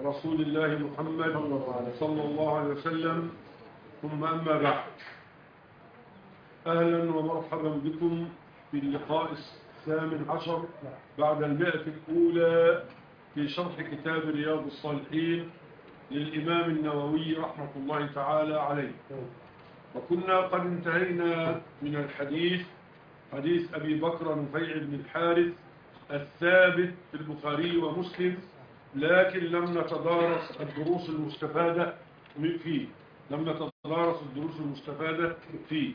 رسول الله محمد صلى الله عليه وسلم، ثم أما بعد. أهلا ومرحبا بكم في اللقاء 18 بعد 100 الأولى في شرح كتاب رياض الصالحين للإمام النووي رحمة الله تعالى عليه. وكنا قد انتهينا من الحديث حديث أبي بكر نفيع بن الحارث الثابت في البخاري ومسلم، لكن لم نتدارس الدروس المستفادة فيه.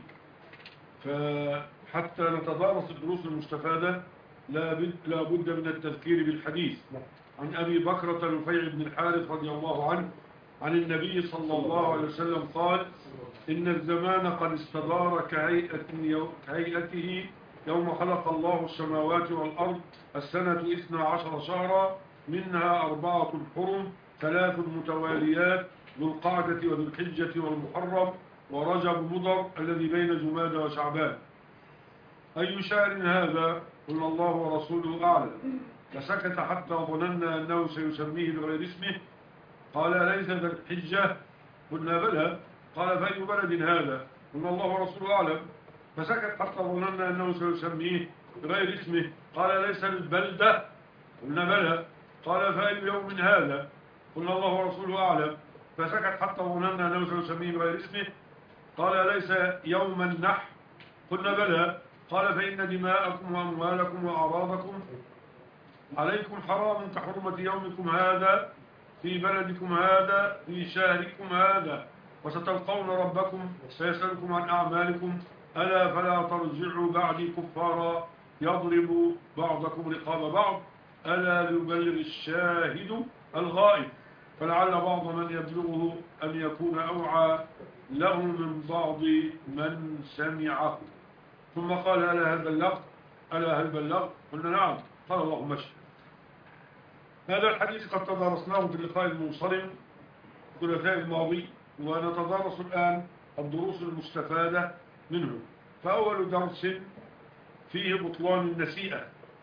فحتى نتدارس الدروس المستفادة لا بد من التذكير بالحديث عن أبي بكرة نفيع بن الحارث رضي الله عنه عن النبي صلى الله عليه وسلم قال: إن الزمان قد استدار كهيئته يوم خلق الله السماوات والأرض، السنة 12 شهرا، منها 4 حرم، 3 متواليات، ذو القعدة وذو الحجة والمحرم ورجب مضر الذي بين جمادى وشعبان. أي شهر هذا؟ قلنا الله ورسوله أعلم. فسكت حتى ظننا أنه سيسميه بغير اسمه. قال: أليس ذا الحجة؟ قلنا بلى. قال: فأي بلد هذا؟ قلنا الله ورسوله أعلم. فسكت حتى ظننا أنه سيسميه بغير اسمه. قال: أليس البلدة؟ قلنا بلى. قال: فأي يوم هذا؟ قلنا الله ورسوله أعلم. فسكت حتى ظننا أنه سيسميه بغير اسمه. قال: أليس يوم النحر؟ قلنا بلى. قال: فإن دماءكم وأموالكم وأعراضكم عليكم حرام كحرمة يومكم هذا في بلدكم هذا في شهركم هذا، وستلقون ربكم سيسألكم عن أعمالكم، ألا فلا ترجعوا بعدي كفارا يضرب بعضكم رقاب بعض، ألا ليبلغ الشاهد الغائب، فلعل بعض من يبلغه أن يكون أوعى له من بعض من سمعه. ثم قال: ألا هل بلغت؟ قلنا: نعم. قال: اللهم اشهد. هذا الحديث قد تدارسناه في اللقاء المنصرم الثلاثاء الماضي، ونتدارس الآن الدروس المستفادة منه. فأول درس فيه بطلان النسيئة،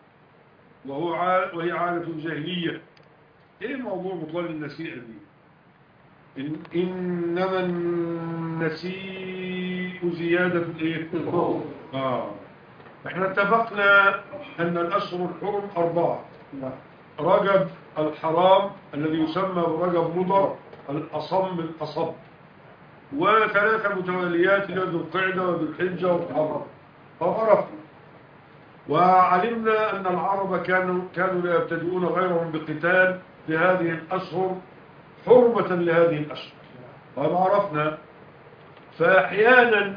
وهي عادة الجاهلية. إيه موضوع بطلان النسيئة دي؟ إنما النسيء زيادة الإيه؟ احنا اتفقنا أن الأشهر الحرم 4: رجب الحرام الذي يسمى برجب مضر، الأصم الأصب، و3 متواليات ذو القعدة وذو الحجة والمحرم. فعرفنا وعلمنا أن العرب كانوا لا يبتدئون غيرهم بقتال في هذه الأشهر حرمة لهذه الأشهر. وعرفنا فأحيانا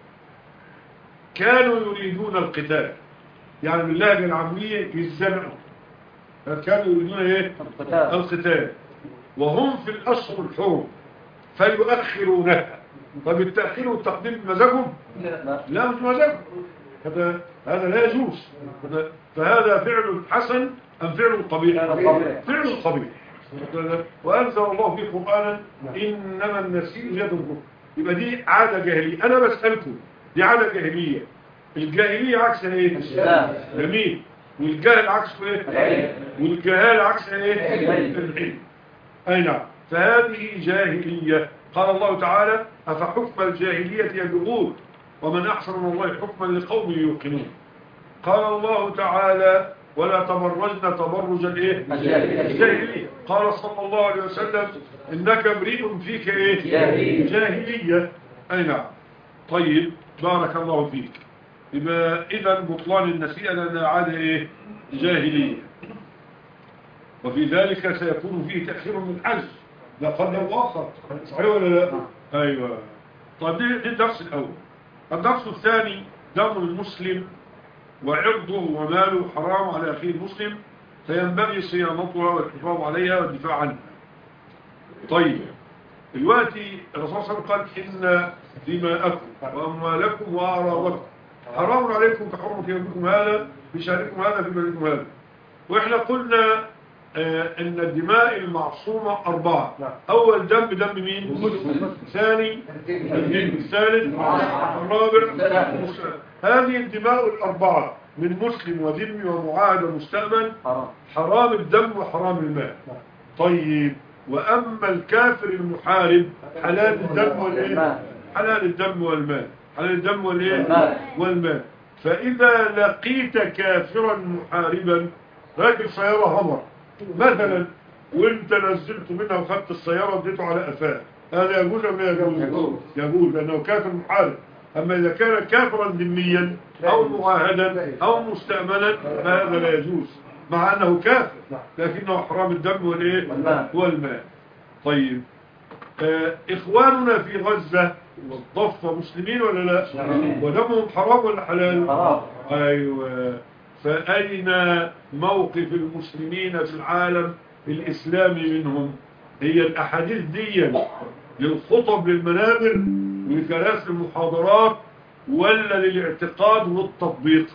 كانوا يريدون القتال، يعني باللهجة العامية يزنقوا، كانوا يريدون ايه؟ القتال وهم في الأشهر الحرم فيؤخرونها. طب التأخير والتقديم بمزاجهم؟ لا مش مزاجهم، هذا لا يجوز. فهذا فعل حسن أم فعل قبيح؟ فعل قبيح. وأنزل الله في قرآن: إنما النسيء زيادة الكفر. يبقى دي عادة جاهلية. أنا بسألكم، دي عادة جاهلية. الجاهلية عكسها ايه؟ جميل. والجهل عكسه ايه؟ والجهال عكسها ايه؟ العلم. اي نعم. فهذه جاهلية. قال الله تعالى: أفحكم الجاهلية يبغون ومن أحسن من الله حكما لقوم يوقنون. قال الله تعالى: ولا تبرجن تبرج الايه؟ الجاهلية. قال صلى الله عليه وسلم: إنك امرئ فيك ايه؟ جاهلية. اي نعم. طيب، بارك الله فيك. يبقى إذا بطلان النسيئة لأنها عادة ايه؟ جاهلية. وفي ذلك سيكون فيه تأخير من الحج، لا قدم وآخر، صحيح ولا لا؟ أيوة. طيب دي الدرس الأول. الدرس الثاني: دم المسلم وعرضه وماله حرام على أخيه المسلم، فينبغي صيانتها والحفاظ عليها والدفاع عنها. طيب، دلوقتي الرسول صلى الله عليه وسلم قال: إن دماءكم وأموالكم وأعراضكم حرام عليكم كحرمة يومكم هذا في شهركم هذا في بلدكم هذا. وإحنا قلنا إن الدماء المعصومة 4: أول دم مين؟ ثاني الدين، الثالث الرابع المسلم. هذه الدماء 4 من مسلم وذمي ومعاهد ومستأمن حرام الدم وحرام المال. طيب، وأما الكافر المحارب حلال الدم والإيه؟ حلال الدم والمال. حلال الدم والإيه؟ والمال. فإذا لقيت كافرا محاربا راكب سيارة همر مثلا، وانت نزلت منها وخدت السيارة وديته على قفاه، هذا يجوز أم لا يجوز؟ يجوز لأنه كافر محارب. أما إذا كان كافرا ذميا أو معاهدا أو مستأمنا فهذا لا يجوز، مع أنه كافر لكنه حرام الدم والإيه؟ والمال. طيب إخواننا في غزة والضفة مسلمين ولا لا؟ ودمهم حرام ولا حلال؟ أيوة. فأين موقف المسلمين في العالم الإسلامي منهم؟ هي الأحاديث دي للخطب للمنابر لكراسي المحاضرات ولا للاعتقاد والتطبيق؟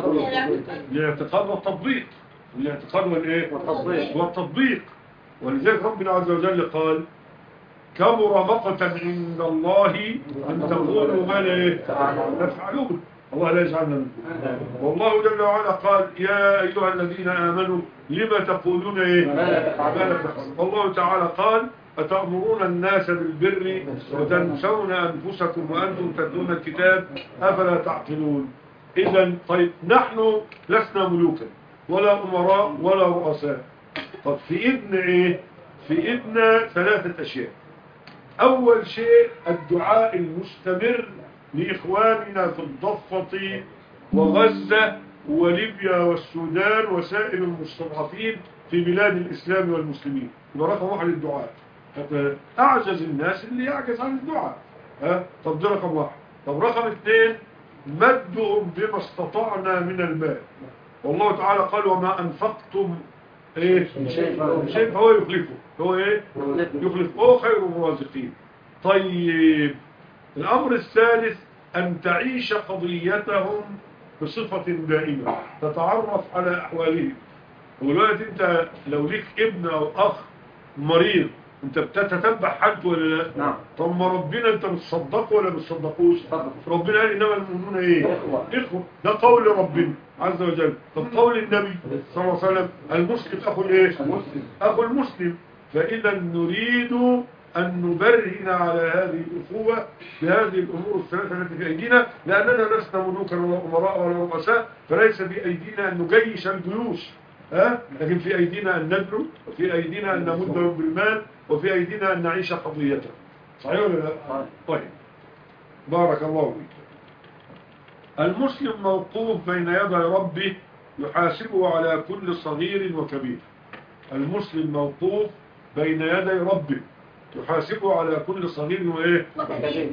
للاعتقاد والتطبيق. الاعتقاد والإيه؟ والتطبيق. ولذلك ربنا عز وجل قال كبر مقتا عند الله أن تقولوا ما لا تفعلون. الله لا يجعلنا منكم. والله جل وعلا قال يا أيها الذين آمنوا لما تقولون إيه؟ ما لا تفعلون. والله تعالى قال أتأمرون الناس بالبر وتنسون أنفسكم وأنتم تتلون الكتاب أفلا تعقلون. إذا طيب نحن لسنا ملوكا ولا أمراء ولا رؤساء. طب في إذن إيه؟ في إذن ثلاثة أشياء. أول شيء الدعاء المستمر لإخواننا في الضفة وغزة وليبيا والسودان وسائر المستضعفين في بلاد الإسلام والمسلمين. رقم واحد الدعاء. أعجز الناس اللي يعجز عن الدعاء. طب ده رقم واحد. طب رقم اثنين مدهم بما استطعنا من المال. والله تعالى قال وما أنفقتم ايه شيء فهو يخلفه. هو ايه يخلفه. هو خير الرازقين. طيب الامر الثالث ان تعيش قضيتهم بصفة دائمة تتعرف على احوالهم. ودلوقتي انت لو ليك ابن او اخ مريض انت بتتتبع حالته ولا لا؟ نعم. طب ما ربنا انت بتصدقه ولا بتصدقوش؟ ربنا قال انما المؤمنون ايه؟ اخوه. ده قول ربنا عز وجل. طب قول النبي صلى الله عليه وسلم المسلم اخو الايه؟ اخو المسلم. فاذا نريد ان نبرهن على هذه الاخوه بهذه الامور الثلاثه التي في ايدينا، لاننا لسنا ملوكا ولا امراء ولا رؤساء، فليس في ايدينا ان نجيش الجيوش. لكن في أيدينا أن ندعو، وفي أيدينا أن نمدهم بالمال، وفي أيدينا أن نعيش قضيته. صحيح ولا لا؟ طيب بارك الله فيك. المسلم موقوف بين يدي ربه يحاسبه على كل صغير وكبير. المسلم موقوف بين يدي ربه يحاسبه على كل صغير وإيه؟ وكبير.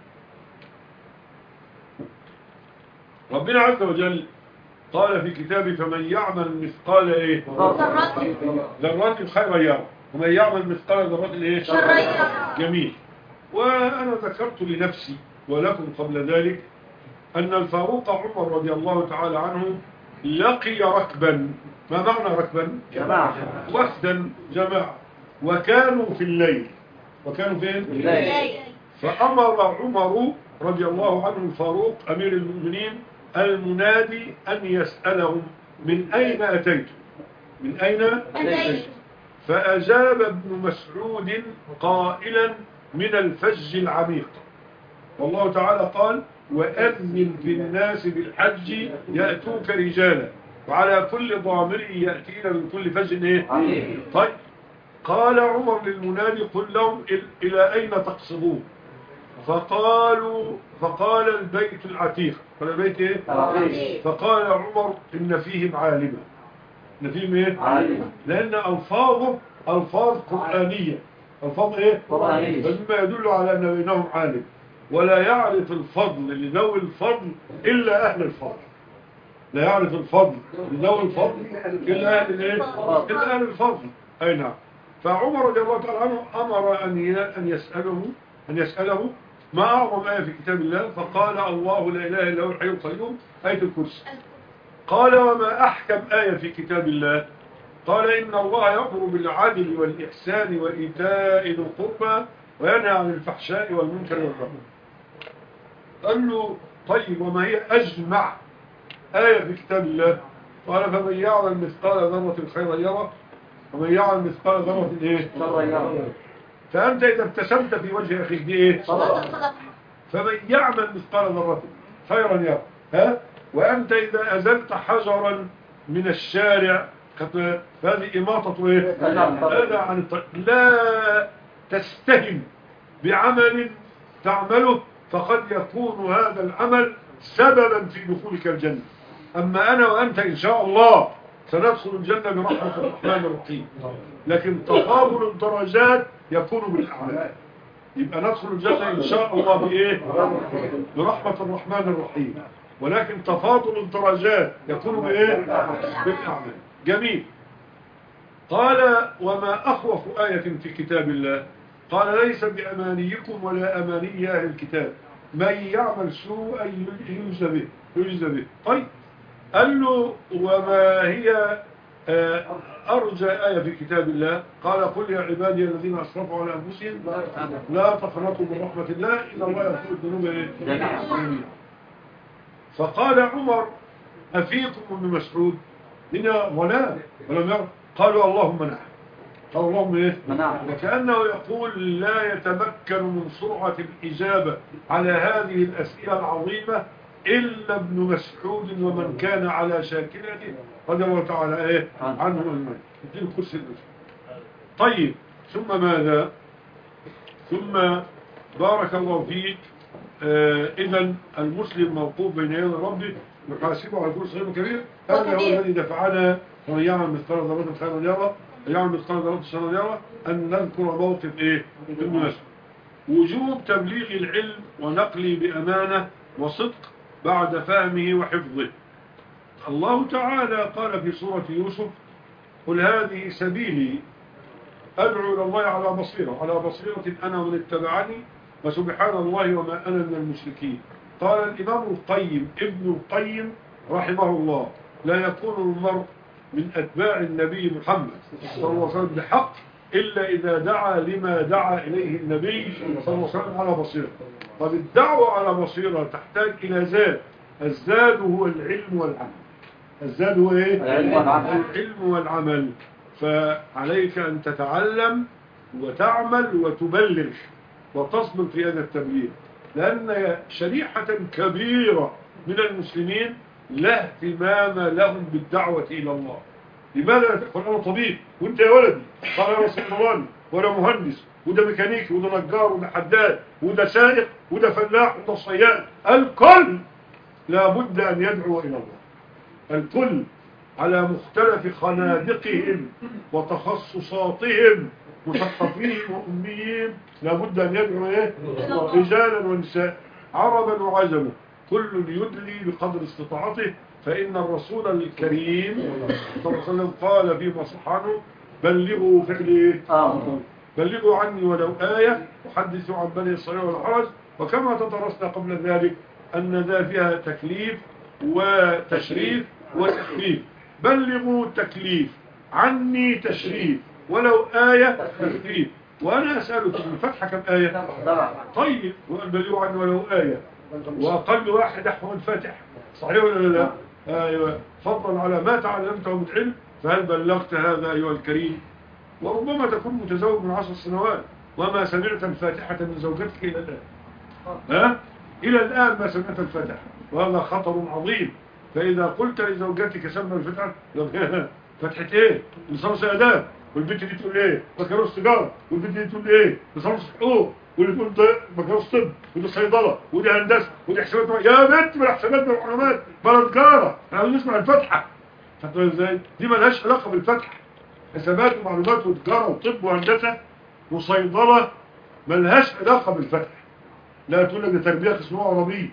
ربنا عز وجل قال في كتابه فمن يعمل مثقال ايه ذرات خيرا يره ومن يعمل مثقال ذرات ايه شرا يره. جميل. وانا ذكرت لنفسي ولكم قبل ذلك ان الفاروق عمر رضي الله تعالى عنه لقي ركبا. ما معنى ركبا؟ جماعه. وفدا جماعه وكانوا في الليل. وكانوا فين؟ في الليل. فامر عمر رضي الله عنه الفاروق امير المؤمنين المنادي أن يسألهم من أين أتيتم؟ من أين أتيتم؟ فأجاب ابن مسعود قائلا من الفج العميق. والله تعالى قال وأذن في الناس بالحج يأتوك رجالا وعلى كل ضامر يأتين من كل فج إيه؟ طيب قال عمر للمنادي قل لهم إلى أين تقصدون؟ فقال البيت العتيق. قال البيت ايه؟ فقال عمر ان فيهم عالمة. ان فيهم ايه؟ عالمة. لان الفاظه الفاظ قرآنية. الفاظ ايه؟ قرآنية. فمما يدل على ان بينهم عالم. ولا يعرف الفضل لذوي الفضل الا اهل الفضل. لا يعرف الفضل لذوي الفضل الا اهل الايه؟ الا اهل الفضل. اي نعم. فعمر رضي الله تعالى عنه امر ان يسأله ما أعظم آية في كتاب الله؟ فقال الله لا إله إلا هو الحي القيوم آية الكرسي. قال وما أحكم آية في كتاب الله؟ قال إن الله يأمر بالعدل والإحسان وإيتاء ذي القربى وينهى عن الفحشاء والمنكر والبغي. قال له طيب وما هي أجمع آية في كتاب الله؟ قال فمن يعمل مثقال ذرة خيرا يره ومن يعمل مثقال ذرة ايه شرا يره. فأنت إذا ابتسمت في وجه أخيك دي ايه فمن يعمل مثقال ذرة خيرا يره. ها وأنت إذا أزلت حجرا من الشارع فهذه إماطة ايه هذا عن الطريق. لا تستهم بعمل تعمله فقد يكون هذا العمل سببا في دخولك الجنة. أما أنا وأنت إن شاء الله سندخل الجنة برحمة الرحمن الرحيم، لكن تفاضل الدرجات يكون بالأعمال. يبقى ندخل الجنة إن شاء الله بإيه برحمة الرحمن الرحيم، ولكن تفاضل الدرجات يكون بإيه بالأعمال. جميل. قال وما أخوف آية في كتاب الله قال ليس بأمانيكم ولا أماني أهل الكتاب من يعمل سوءا يجزى به. طيب قال له وما هي أرجى آية في كتاب الله قال قل يا عبادي الذين أسرفوا على أنفسهم لا تقنطوا من رحمة الله إن الله يغفر الذنوب جميعا. فقال عمر أفيكم ابن مسعود هنا ظلام ولم يرى قالوا اللهم نعم. قال اللهم ايه وكأنه يقول لا يتمكن من سرعة الإجابة على هذه الأسئلة العظيمة إلا ابن مسعود ومن كان على شاكلته رضي الله تعالى ايه عنه المال دي الكرسي الأسفل. طيب ثم ماذا ثم بارك الله فيك إذن المسلم موقوف بين يدي ربه يحاسبه على كل صغير وكبير. هذا هو الذي دفعنا ومن يعمل مثقال ذرة خيرا يره يعمل مثقال ذرة شرا يره أن نذكر موقف إيه بالمناسبة وجوب تبليغ العلم ونقله بأمانة وصدق بعد فهمه وحفظه. الله تعالى قال في سورة يوسف قل هذه سبيلي أدعو إلى الله على بصيرة أنا ومن اتبعني وسبحان الله وما أنا من المشركين. قال الإمام القيم ابن القيم رحمه الله لا يكون المرء من أتباع النبي محمد صلى الله عليه وسلم بحق إلا إذا دعا لما دعا إليه النبي صلى الله عليه وسلم على بصيرة. طب الدعوة على بصيرة تحتاج إلى زاد. الزاد هو العلم والعمل. الزاد هو إيه؟ العلم والعمل. فعليك أن تتعلم وتعمل وتبلغ وتصبر في هذا التبليغ، لأن شريحة كبيرة من المسلمين لا اهتمام لهم بالدعوة إلى الله. لماذا تقول أنا طبيب وانت يا ولدي قال أنا صيدلاني ولا مهندس وده ميكانيكي وده نجار وده حداد وده سائق وده فلاح وده صياد. الكل لابد أن يدعو إلى الله. الكل على مختلف خنادقهم وتخصصاتهم مثقفين وأميين لابد أن يدعو إيه؟ رجالا ونساء عربا وعجما كل يدلي بقدر استطاعته. فإن الرسول الكريم صلى الله عليه وسلم قال فيما صح عنه بلغوا فعلي بلغوا عني ولو آية وحدثوا عن بني إسرائيل والحرج. وكما تدرسنا قبل ذلك أن ذا فيها تكليف وتشريف وتخفيف. بلغوا تكليف عني تشريف ولو آية تخفيف. وأنا أسألكم الفتحة كم آية؟ طيب بلغوا عني ولو آية وأقل واحد أحوال فاتح صحيح ولا لا؟ أيوة. فضلا على ما تعلمته من علم فهل بلغت هذا أيها الكريم؟ وربما تكون متزوج من 10 سنوات وما سمعت الفاتحة من زوجتك إلى الآن. ها؟ إلى الآن ما سمعت الفاتحة وهذا خطر عظيم. فإذا قلت لزوجتك سمع الفتحة فتحة إيه؟ لصرص أداب. والبنت دي تقول إيه؟ بكالوريوس تجارة. والبنت دي تقول إيه؟ لصرص حقوق. واللي تقول بكالوريوس طب ودي صيدلة ودي هندسة ودي حسابات. يا بنت من حسابات والمعلومات بلا تجارة. احنا عايزين نسمع الفتحة. فتقول إزاي؟ دي مالهاش علاقة بالفتحة. حسابات ومعلومات وتجارة وطب وهندسة وصيدلة مالهاش علاقة بالفتحة. لا تقول لك ده تربية اسمها عربية.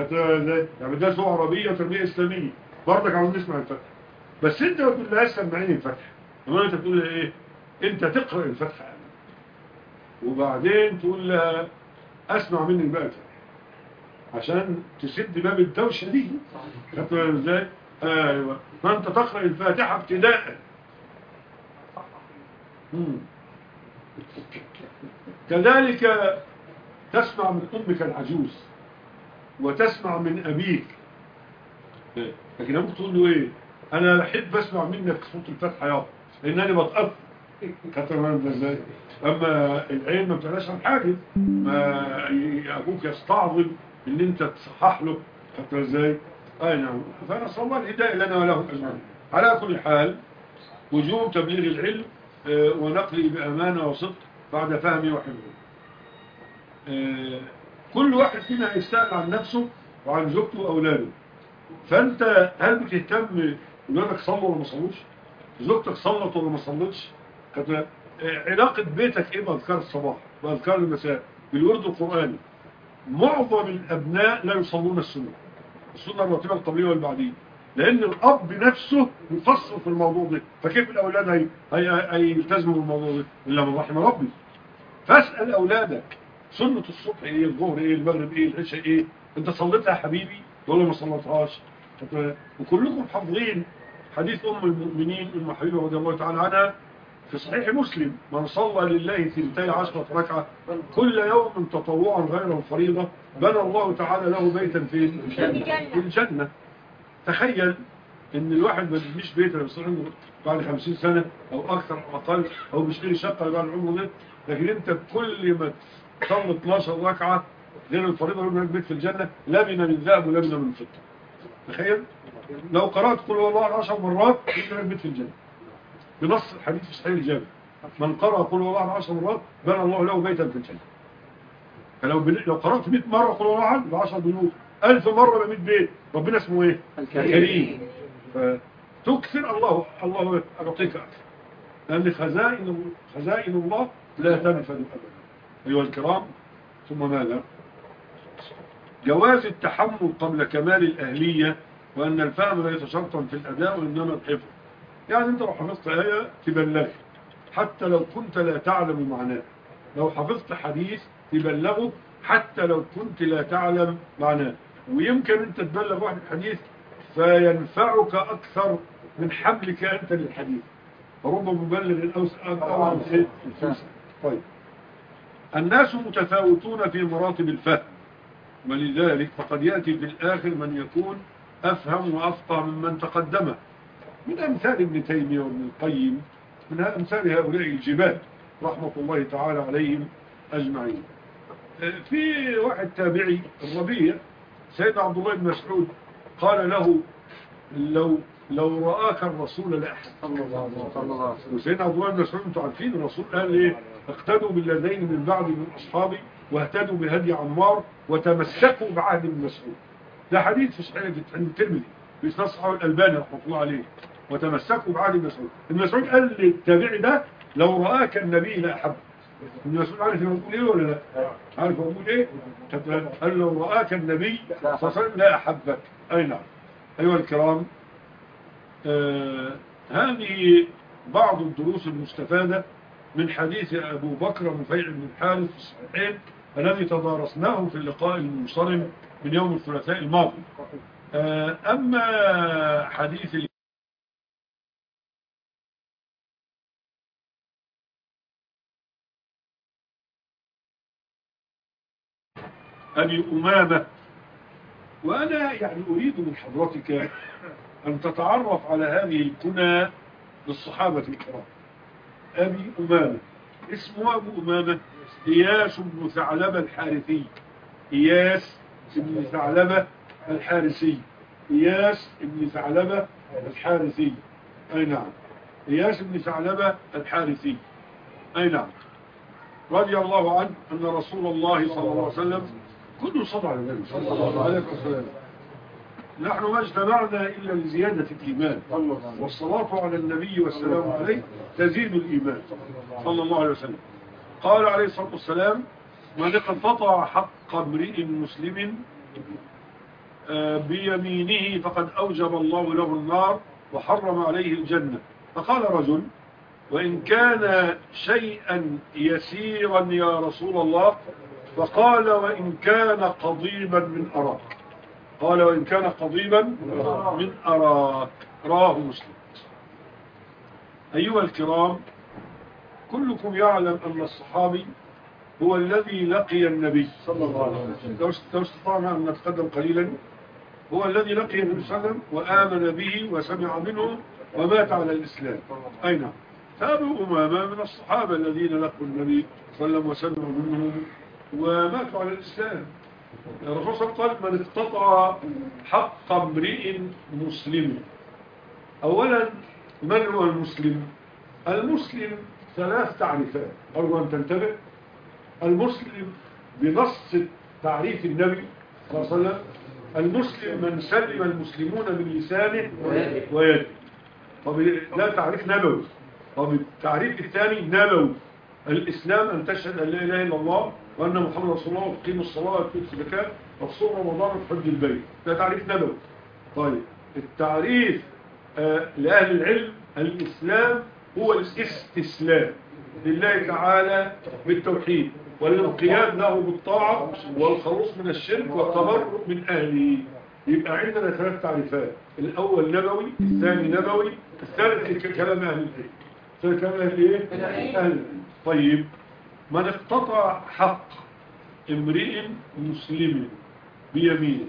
يعني ده اسمها عربية وتربية إسلامية. برضك عاوزين نسمع الفتحة. بس انت ما تقولهاش سمعيني الفتحة. اما انت تقول ايه؟ انت تقرأ الفتحة وبعدين تقول لها اسمع منك بقى الفتحة عشان تسد باب الدوشة دي. خدتوا ازاي؟ ايوه. فانت تقرأ الفاتحة ابتداء. كذلك تسمع من امك العجوز وتسمع من ابيك. لكن ممكن تقول له ايه؟ انا بحب اسمع منك صوت الفتحة يا لانني بتأثر تمام ازاي؟ اما العين ما بتعلاش عن حاجه، ما ابوك يستعظم ان انت تصحح له، خدت ازاي؟ اي نعم. فنسال الله الهدايه لنا ولهم اجمعين. على كل حال وجوب تبليغ العلم ونقله بامانه وصدق بعد فهمه وحفظه. كل واحد فينا هيسأل عن نفسه وعن زوجته واولاده. فانت هل بتهتم ولادك صلوا ولا ما صلوش؟ زوجتك صلت ولا ما صلتش؟ علاقة بيتك ايه بأذكار الصباح بأذكار المساء بالورد القرآني؟ معظم الأبناء لا يصلون السنة الراتبة القبلية والبعدية، لأن الأب نفسه مقصر في الموضوع ده. فكيف الأولاد هيلتزموا بالموضوع ده إلا من رحم ربي؟ فاسأل أولادك سنة الصبح ايه، الظهر ايه، المغرب ايه، العشاء ايه، انت صليتها يا حبيبي ولا ما صليتهاش؟ وكلكم حافظين حديث أم المؤمنين أم حبيبة رضي الله تعالى عنها في صحيح مسلم: من صلى لله 12 ركعة كل يوم تطوعا غير الفريضة بنى الله تعالى له بيتا في الجنة. تخيل ان الواحد ما بيبنيش بيت يصير عنده بعد 50 سنة او اكثر او اقل، او بيشتري شقة بعد العمر ده، لكن انت كل ما تصلي 12 ركعة غير الفريضة يبنى لك بيت في الجنة، لبنة من ذهب ولبنة من فضة. تخيل لو قرأت قل هو الله 10 مرات يبنى لك بيت في الجنة بنص الحديث في صحيح الجامع: من قرأ قل هو الله 10 مرات بنى الله له بيتا في الجنة. فلو قرأت 100 مرة قل هو الله أحد ب 10 بيوت، 1000 مرة ب 100 بيت. ربنا اسمه ايه؟ الكريم. فتكثر الله يعطيك أكثر، لأن خزائن الله لا تنفذ أبدا. أيها الكرام، ثم ماذا؟ جواز التحمل قبل كمال الأهلية، وأن الفهم ليس شرطا في الأداء وإنما الحفظ. يعني أنت لو حفظت آية تبلغ حتى لو كنت لا تعلم معناه، لو حفظت حديث تبلغه حتى لو كنت لا تعلم معناه. ويمكن أنت تبلغ واحد حديث فينفعك أكثر من حملك أنت للحديث، فرب مبلغ أو طيب. الناس متفاوتون في مراتب الفهم، ولذلك فقد يأتي في الآخر من يكون أفهم وأفقه ممن تقدمه. من أمثال ابن تيمية وابن القيم، من أمثال هؤلاء الجبال رحمة الله تعالى عليهم أجمعين. في واحد تابعي الربيع سيدنا عبد الله بن مسعود قال له: لو رآك الرسول لأحد. وسيدنا عبد الله بن مسعود انتم عارفين الرسول قال ايه؟ اقتدوا بالذين من بعد من أصحابي واهتدوا بهدي عمار وتمسكوا بعهد ابن مسعود. ده حديث في صحيح عند الترمذي بإسناد صحيح الألباني رحمه الله عليه. وتمسكوا بعهد ابن مسعود. ابن مسعود قال للتابعي ده: لو رآك النبي لأحب. ابن مسعود عارف يقول ايه ولا لا؟ عارف يقول ايه؟ قال: لو رآك النبي صلى الله عليه وسلم لا أحبك. أي نعم. أيها الكرام، هذه بعض الدروس المستفادة من حديث أبو بكر مفيع بن الحارث في الصحيحين الذي تدارسناه في اللقاء المنصرم من يوم الثلاثاء الماضي. أما حديث أبي أمامة، وأنا يعني أريد من حضرتك أن تتعرف على هذه الكنى للصحابة الكرام. أبي أمامة اسمه أبو أمامة إياس بن ثعلبة الحارثي. إياس بن ثعلبة الحارثي. إياس بن ثعلبة الحارثي. أي نعم. إياس بن ثعلبة الحارثي. أي نعم. رضي الله عنه أن رسول الله صلى الله عليه وسلم كله صلى على النبي صلى الله عليه وسلم. نحن ما اجتمعنا إلا لزيادة الإيمان، والصلاة على النبي والسلام عليه تزيد الإيمان صلى الله عليه وسلم. قال عليه الصلاة والسلام: من اقتطع حق امرئ مسلم بيمينه فقد أوجب الله له النار وحرم عليه الجنة. فقال رجل: وإن كان شيئا يسيرا يا رسول الله؟ فقال: وإن كان قضيبا من أراك. قال: وإن كان قضيبا من أراك. رواه مسلم. أيها الكرام، كلكم يعلم أن الصحابي هو الذي لقي النبي صلى الله عليه وسلم. لو استطعنا أن نتقدم قليلا، هو الذي لقي النبي صلى الله عليه وسلم وآمن به وسمع منه ومات على الإسلام. أي نعم. أبو أمامة من الصحابة الذين لقوا النبي صلى الله عليه وسلم وسلموا منهم وماتوا على الإسلام. الرسول صلى الله عليه وسلم قال: من اقتطع حق امرئ مسلم. أولا، من هو المسلم؟ المسلم ثلاث تعريفات، أرجو أن تنتبه. المسلم بنص تعريف النبي صلى الله عليه وسلم: المسلم من سلم المسلمون من لسانه ويده. طب لا تعريف نبوي. طب التعريف الثاني نبوي: الإسلام أن تشهد أن لا إله إلا الله وأن محمد رسول الله وتقيم الصلاة وتؤتي الزكاة وتصوم رمضان وتحج البيت. ده تعريف نبوي. طيب التعريف لأهل العلم: الإسلام هو الاستسلام لله تعالى بالتوحيد والانقياد له بالطاعة والخلوص من الشرك والتبرؤ من أهله. يبقى عندنا ثلاث تعريفات: الأول نبوي، الثاني نبوي، الثالث كلام أهل العلم. الثالث كلام أهل إيه؟ أهل العلم. طيب، من اقتطع حق امرئ مسلم بيمينه.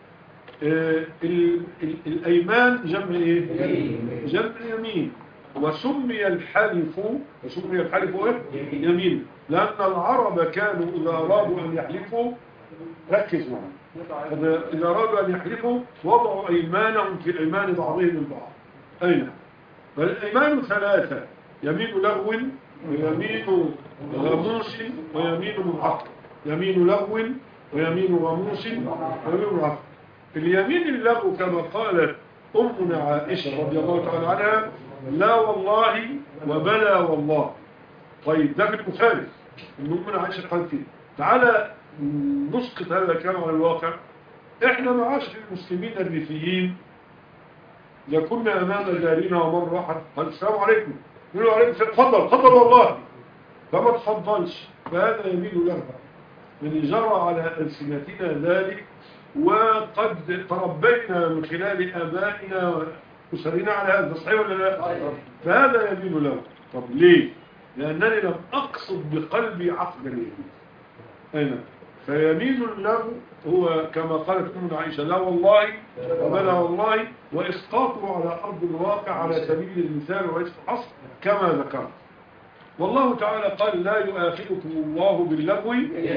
الأيمان جمع إيه؟ جمع يمين. وسمي الحلف إيه؟ يمين، لأن العرب كانوا إذا أرادوا أن يحلفوا، ركزوا معنا، إذا أرادوا أن يحلفوا وضعوا أيمانهم في أيمان بعضهم البعض. أين؟ فالأيمان ثلاثة: يمين لغو ويمين غموس ويمين منعقد. يمين لغو ويمين غموس ويمين منعقد. اليمين اللغو كما قالت أمنا عائشة رضي الله تعالى عنها: لا والله وبلا والله. طيب ده في البخاري، أمنا عائشة قالت فيه. تعالى نسقط هذا الكلام على الواقع. احنا معاشر المسلمين الريفيين إذا كنا أمام جارنا ومر واحد قال: السلام عليكم، يقول له: عليكم السلام، اتفضل والله، فما تفضلش. فهذا يمين له من جرى على ألسنتنا ذلك، وقد تربينا من خلال آبائنا وأسرنا على هذا. صحيح ولا لا؟ فهذا يمين له. طب ليه؟ لأنني لم أقصد بقلبي عقد اليمين. أين؟ فيمين له هو كما قالت أمنا عائشة: لا والله وبلا والله، وإسقاطه على أرض الواقع على سبيل المثال وليس الحصر كما ذكرت. والله تعالى قال: لا يؤاخذكم الله باللغو.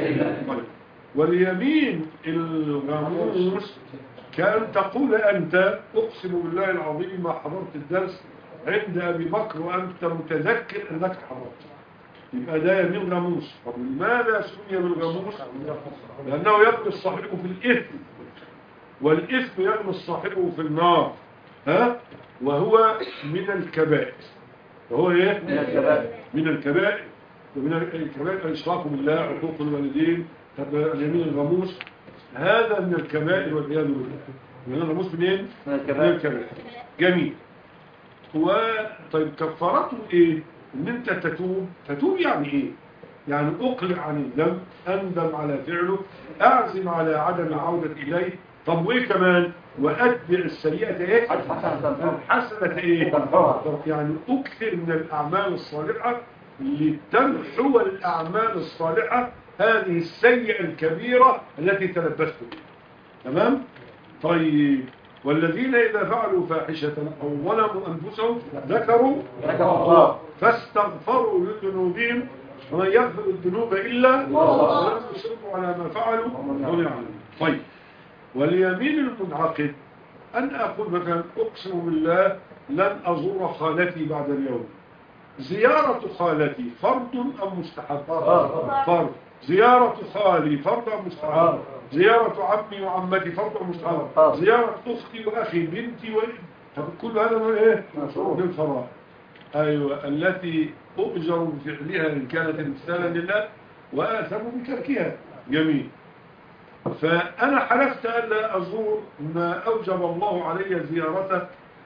واليمين الغموس كأن تقول أنت: أقسم بالله العظيم ما حضرت الدرس عند أبي بكر وأنت متذكر أنك حضرت. يبقى ده يمين غموس. طب لماذا سمي بالغموس؟ لأنه يغمس صاحبه في الإثم، والإثم يغمس صاحبه في النار. وهو من الكبائر. وهو إيه؟ من الكبائر. ومن الكبائر الإشراك بالله، عقوق الوالدين. اليمين الغموس هذا من الكبائر والعياذ بالله. اليمين الغموس منين؟ من الكبائر. جميل. طيب كفارته إيه؟ إن أنت تتوب يعني إيه؟ يعني أقلع عن الذنب، أندم على فعله، أعزم على عدم العودة إليه. طب وإيه كمان؟ وأتبع السيئة إيه؟ الحسنة إيه؟ يعني أكثر من الأعمال الصالحة لتمحو الأعمال الصالحة هذه السيئة الكبيرة التي تلبست بها. تمام؟ طيب، والذين إذا فعلوا فاحشة أو ظلموا أنفسهم ذكروا الله فاستغفروا لذنوبهم ومن يغفر الذنوب إلا الله ولم يصروا على ما فعلوا وهم يعلمون. طيب، واليمين المنعقد أن أقول مثلا: أقسم بالله لن أزور خالتي بعد اليوم. زيارة خالتي فرض أم مستحب؟ فرض. زيارة خالي فرض أم مستحب؟ زيارة عمي وعمتي فرض أم مستحب؟ زيارة أختي وأخي بنتي كل هذا من إيه؟ من الفرائض. أيوة، التي أؤجر بفعلها إن كانت امتثالا لله وآثم بتركها. جميل. فأنا حلفت ألا أزور ما أوجب الله علي زيارته،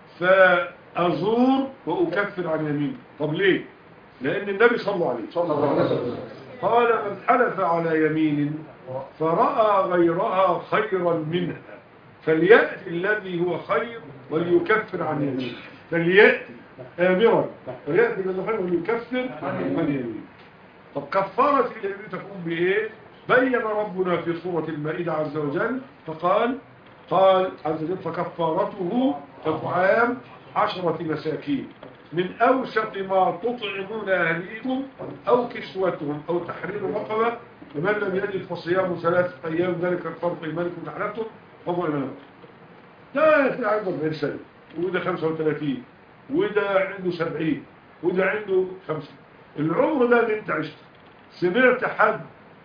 فأزور وأكفر عن يمين. طب ليه؟ لأن النبي صلى الله عليه وسلم قال: من حلف على يمين فرأى غيرها خيرا منها فليأتي الذي هو خير وليكفر عن يمين. فليأتي آمرا فليأتي الذي خير وليكفر عن يمين. طب كفارة اليمين تكون بإيه؟ بين ربنا في سورة المائدة عز وجل فقال عز وجل: فكفارته إطعام 10 مساكين من أوسط ما تطعمون أهليكم أو كسوتهم أو تحرير رقبة، ومن لم يجد فصيام 3 أيام ذلك الفرق إيمانكم تحررتم فهو إيمانكم. ده عنده 40 سنة، وده 35، وده عنده 70، وده عنده 50. العمر ده اللي انت عشته سمعت حد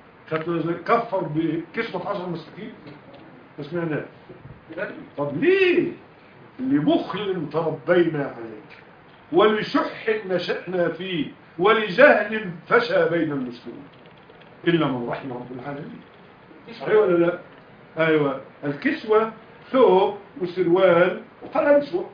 كفر بكسوة 10 مساكين؟ ما سمعناش. طب ليه؟ لبخل تربينا عليه، ولشح نشأنا فيه، ولجهل فشى بين المسلمين إلا من رحم رب العالمين. صحيح ولا لا؟ أيوة. الكسوة ثوب وسروال وقلمسوة،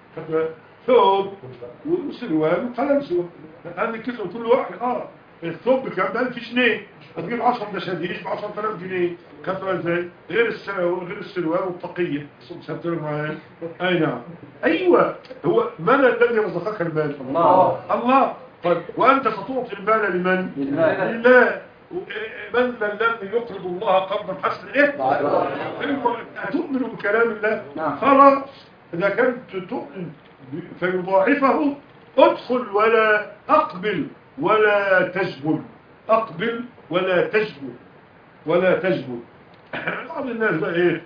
ثوب وسروال وقلمسوة. هذه الكسوة كل واحد الثوب بكام؟ ب1000 جنيه. هتجيب 10 دشاديش ب 10,000 جنيه. كثرة ازاي؟ غير السروال والطاقية. سبتلوا معايا؟ اي نعم. ايوه. هو من الذي رزقك المال؟ الله. طيب وانت ستعطي المال لمن؟ لله. من الذي يقرض الله قرضا حسنا؟ ايه؟ تؤمن بكلام الله؟ خلاص. اذا كنت تؤمن فيضاعفه ادخل ولا اقبل ولا تجبن. اقبل ولا تجبن ولا تجبن. بعض الناس بقى ايه؟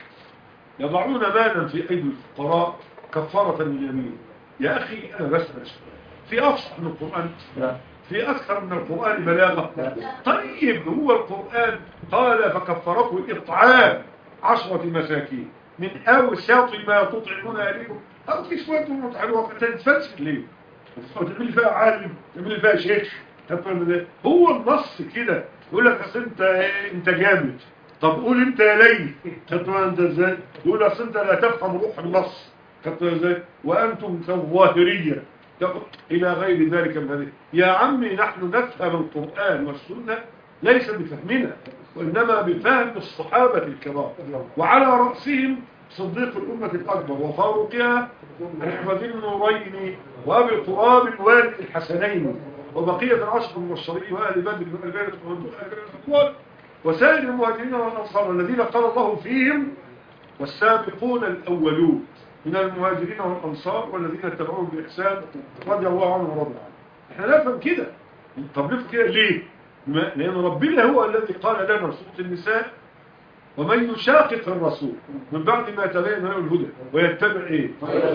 يضعون مالا في ايدي الفقراء كفارة لليمين. يا اخي انا بسأل في افصح من القرآن؟ في اكثر من القرآن بلاغة؟ طيب هو القرآن قال فكفرته اطعام 10 مساكين من اوسط ما تطعمون اهليكم او كسوتهم وتحلوها. تنفسك ليه؟ تعمل فيها عالم، تعمل فيها شيخ. هو النص كده يقول لك اصل انت جامد. طب قول انت يا ليل. انت ازاي؟ يقول اصل انت لا تفهم روح النص. ازاي؟ وانتم كالظاهريه الى غير ذلك من هذه. يا عمي نحن نفهم القرآن والسنه ليس بفهمنا، وانما بفهم الصحابه الكرام، وعلى راسهم صديق الأمة الأكبر وفاروقها أحمد النورين وأبي القراب الوالد الحسنين وبقية العشر المبشرين وأهل بدر والأنبياء وسائر المهاجرين والأنصار الذين قال الله فيهم والسابقون الأولون من المهاجرين والأنصار والذين اتبعوهم بإحسان رضي الله عنهم ورضي عنهم. احنا نفهم كده. طب نفهم كده ليه؟ لأن ربنا هو الذي قال لنا سورة النساء ومن يشاقق الرسول من بعد ما تبين له الهدى ويتبع ايه؟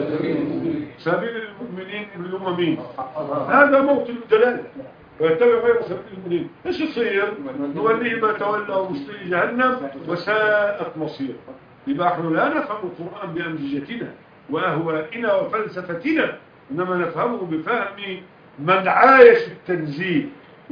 سبيل المؤمنين اللي هم مين؟ هذا موطن الدلاله. ويتبع غير سبيل المؤمنين ايش يصير؟ نوليه ما تولى ومصلي جهنم وساءت مصيره. يبقى احنا لا نفهم القرآن بأمجدتنا وأهوائنا وفلسفتنا، انما نفهمه بفهم من عايش التنزيل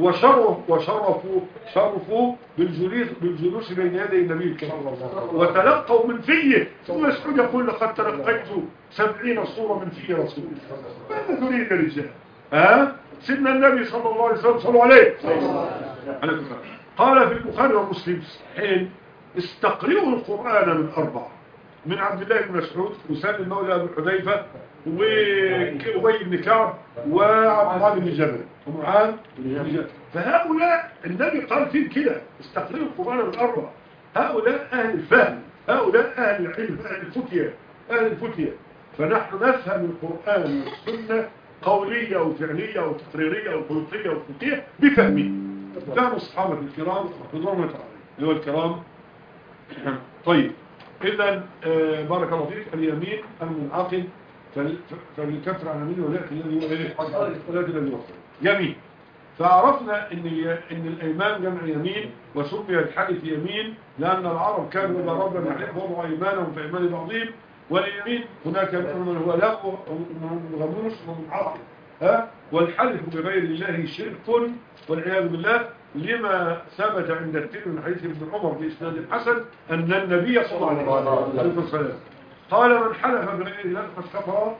وشرفوا بالجلوس بين يدي النبي الكريم وتلقوا من فيه. ثم مسعود يقول لقد تلقيت 70 صورة من فيه رسول الله. ماذا تريد يا رجال؟ سيدنا النبي صلى الله عليه وسلم صلوا عليه قال في البخاري ومسلم حين استقرئوا القرآن من 4 من عبد الله بن مسعود وسالم مولى ابي حذيفه وأبي بن كعب وعبد بن جبل ومعاذ بن جبل. فهؤلاء النبي قال فيهم كده استقرئوا القرآن من 4. هؤلاء أهل الفهم، هؤلاء أهل العلم، أهل الفتية. فنحن نفهم القرآن والسنة قولية وفعلية وتقريرية وخلقية وفقهية بفهمه. فهم الصحابة الكرام رضوان الله عليهم الكرام. طيب إذن بارك الله فيك. اليمين المنعقد فليكفر عن يمين ولكن الذي وصل جميل. فعرفنا ان الايمان جمع يمين، وسمي الحلف يمين لان العرب كانوا اذا ربنا يحلف وضعوا ايمانهم في ايمان بعضهم. واليمين هناك من هو لاغ وغموس ومنعقد. والحلف بغير الله شرك والعياذ بالله، لما ثبت عند الترمذي من حديث ابن عمر بإسناد حسن أن النبي صلى الله عليه وسلم قال من حلف بغير الله فقد كفر.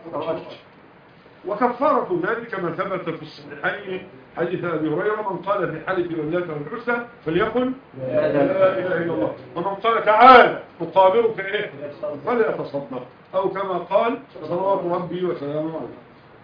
وكفارة ذلك ما ثبت في الصحيحين حديث أبي هريرة من قال في حلف واللات والعزى فليقل لا إله إلا الله، ومن قال تعالى أقابلك إيه فليتصدق، أو كما قال صلوات ربي وسلامه عليه.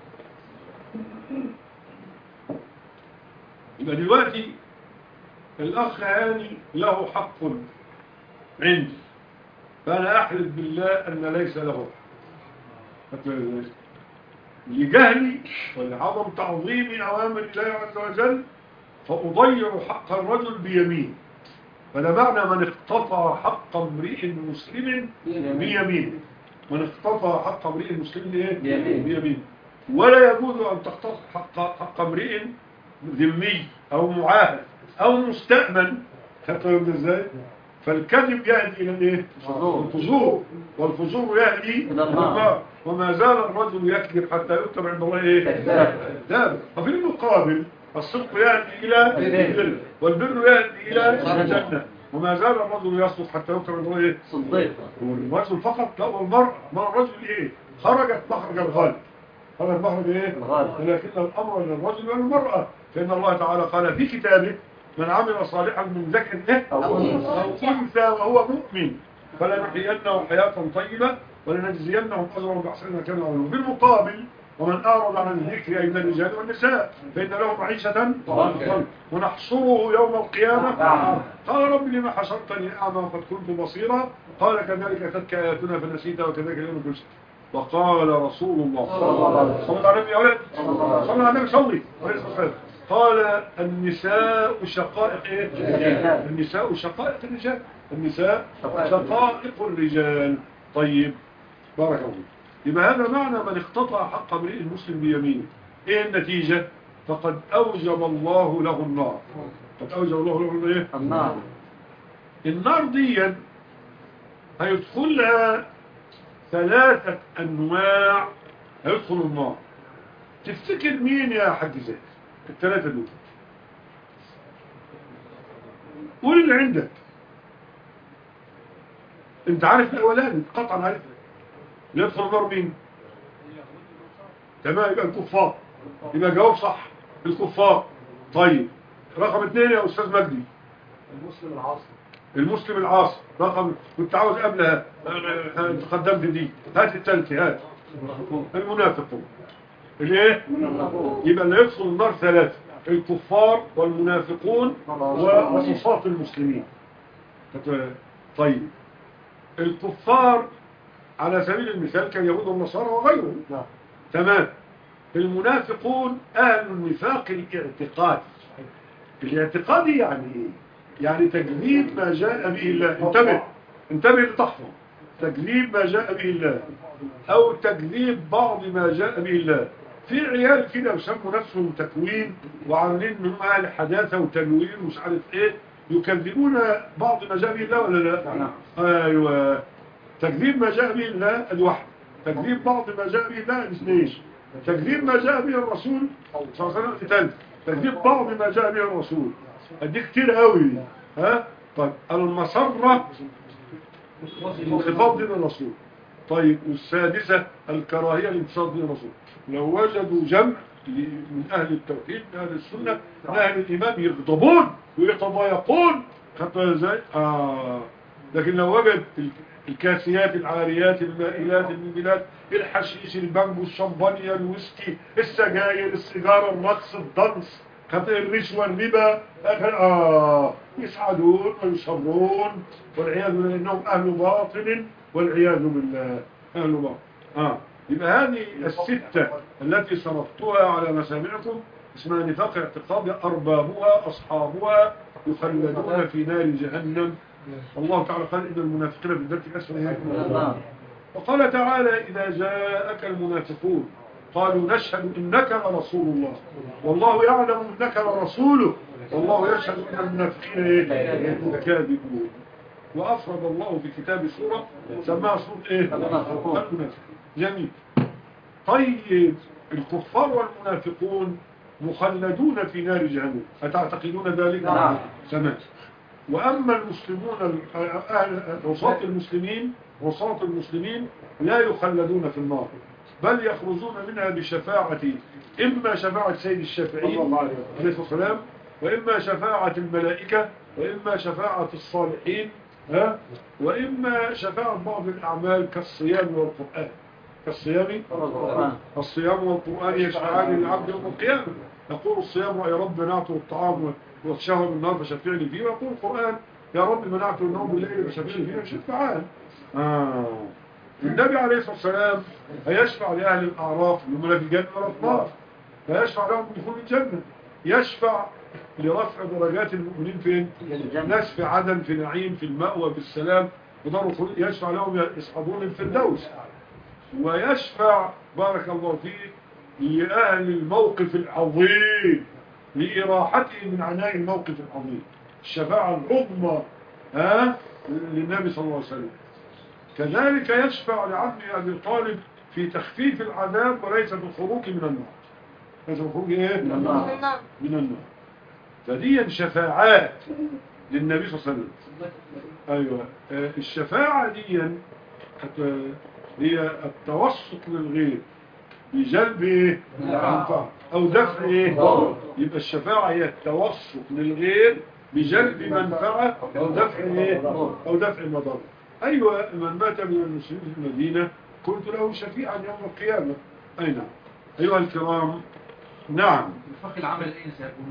يبقى دلوقتي الأخ هاني له حق عندي، فأنا أحلف بالله أن ليس له حق. لجهلي ولعظم تعظيم أوامر الله عز وجل فأضيع حق الرجل بيمين. فلا معنى من اقتطع حق امرئ مسلم بيمين. من اقتطع حق امرئ مسلم بيمين. ولا يجوز أن تقتطع حق امرئ ذمي أو معاهد أو مستأمن. فاهم ازاي؟ فالكذب يهدي الى الايه؟ الفجور، والفجور يهدي الى النار. وما زال الرجل يكذب حتى يكتب عند الله ايه؟ كذاب. وفي المقابل الصدق يهدي الى البر، والبر يهدي الى الجنه. وما زال الرجل يصدق حتى يكتب عند الله ايه؟ صديق. والرجل فقط لا، والمرأة ما الرجل ايه؟ خرجت مخرج الغالب. خرج مخرج ايه؟ ولكن الامر للرجل والمرأة. فان الله تعالى قال في كتابه: من عمل صالحا من ذكر أو أنثى وهو مؤمن فلنحيينه حياة طيبة ولنجزينهم أجرهم بأحسن ما كانوا يعملون. بالمقابل ومن أعرض عن الذكر أي من الرجال والنساء فإن له معيشة ضنكا ونحشره يوم القيامة قال رب لما حشرتني أعمى وقد كنت بصيرا قال كذلك أتتك آياتنا فنسيتها وكذلك اليوم تنسى. وقال رسول الله صلى على النبي يا ولد صلى على النبي صلي قال النساء شقائق ايه؟ النساء شقائق الرجال. النساء شقائق الرجال. طيب بارك الله. يبقى هذا معنى من اقتطع حق امرئ المسلم بيمينه. ايه النتيجة؟ فقد اوجب الله له النار. قد اوجب الله له ايه؟ النار. النار دي هيدخلها 3 انواع. هيدخل النار. تفتكر مين يا حاج زيد؟ ال3 دول قول اللي عندك. انت عارف الاولاني قطعا عارف. يدخل النار مين؟ تمام يبقى الكفار. يبقى جواب صح الكفار. طيب رقم 2 يا استاذ مجدي؟ المسلم العاصي. المسلم العاصي. رقم كنت عاوز قبلها تقدمت دي. هات الثالثه. هات المنافقون. الايه؟ يبقى اللي يدخل النار 3: الكفار والمنافقون وصفات المسلمين. طيب الكفار على سبيل المثال كاليهود والنصارى وغيرهم. تمام. المنافقون اهل النفاق الاعتقادي. الاعتقادي يعني ايه؟ يعني تكذيب ما جاء به الله. انتبه لتحفظ. تكذيب ما جاء به الله او تكذيب بعض ما جاء به الله. في عيال كده يسموا نفسهم تكوين وعاملين منهم اهل حداثه وتنوير ومش عارف ايه، يكذبون بعض ما جاء به الله ولا لا؟ ايوه. تكذيب ما جاء به الله ادي واحد. تكذيب بعض ما جاء به الله ادي 2. تكذيب ما جاء به الرسول صلى الله عليه وسلم 3. تكذيب بعض ما جاء به الرسول ادي كتير قوي. ها طيب المسره انخفاض دين الرسول. طيب والسادسة الكراهية لانتصار دين الرسول. لو وجدوا جمع من أهل التوحيد من أهل السنة من أهل الإيمان يغضبون ويتضايقون. خطوا ازاي؟ لكن لو وجد الكاسيات العاريات المائلات المنبلات الحشيش البانجو الشمبانيا الويسكي السجاير السيجاره الرقص الدنس الرشوه الربا يسعدون ويصرون والعياذ بالله انهم اهل باطل والعياذ بالله اهل باطل. يبقى هذه 6 التي صرفتها على مسامعكم اسمها نفاق اعتقادي اربابها اصحابها يخلدون في نار جهنم. الله تعالى قال إن المنافقين في الدرك الأسفل من النار. وقال تعالى إذا جاءك المنافقون قالوا نشهد إنك لرسول الله والله يعلم إنك لرسوله والله يشهد إن المنافقين كاذبون. وأفرد الله في كتاب سورة سماها سورة المنافقون. جميل. طيب الكفار والمنافقون مخلدون في نار جهنم أتعتقدون ذلك؟ نعم. تمام. وأما المسلمون عصاة المسلمين لا يخلدون في النار بل يخرجون منها بشفاعة إما شفاعة سيد الشافعين عليه الصلاة والسلام وإما شفاعة الملائكة وإما شفاعة الصالحين وإما شفاعة بعض الأعمال كالصيام والقرآن. الصيام والقرآن يشفعان للعبد يوم القيامة. يقول الصيام يا رب منعته الطعام والشهوة من النار فشفعني فيه. ويقول القرآن يا رب منعته النوم بالليل فشفعني فيه. شفعان. النبي عليه الصلاة والسلام هيشفع لأهل الأعراف اللي هم لا في الجنة ولا في النار، فيشفع لهم بدخول الجنة، يشفع لرفع درجات المؤمنين فين؟ ناس في عدن، في نعيم، في المأوى، في السلام، ودار الخلود، يشفع لهم يصحبون الفردوس. ويشفع بارك الله فيه لأهل الموقف العظيم لإراحته من عناء الموقف العظيم، الشفاعة العظمى للنبي صلى الله عليه وسلم. كذلك يشفع لعم أبي طالب في تخفيف العذاب وليس بالخروج من النار. ليس بالخروج ايه؟ من النار. من النار. فدي شفاعات للنبي صلى الله عليه وسلم. ايوه الشفاعة دي هي التوسط للغير بجلب ايه؟ منفعة او دفع ايه؟ يبقى الشفاعة هي التوسط للغير بجلب منفعة او دفع ايه؟ او دفع مضر. ايوه من مات من المسلمين في المدينة كنت له شفيعا يوم القيامة. اي نعم. ايها الكرام، نعم. النفاق العملي اين سيكونون؟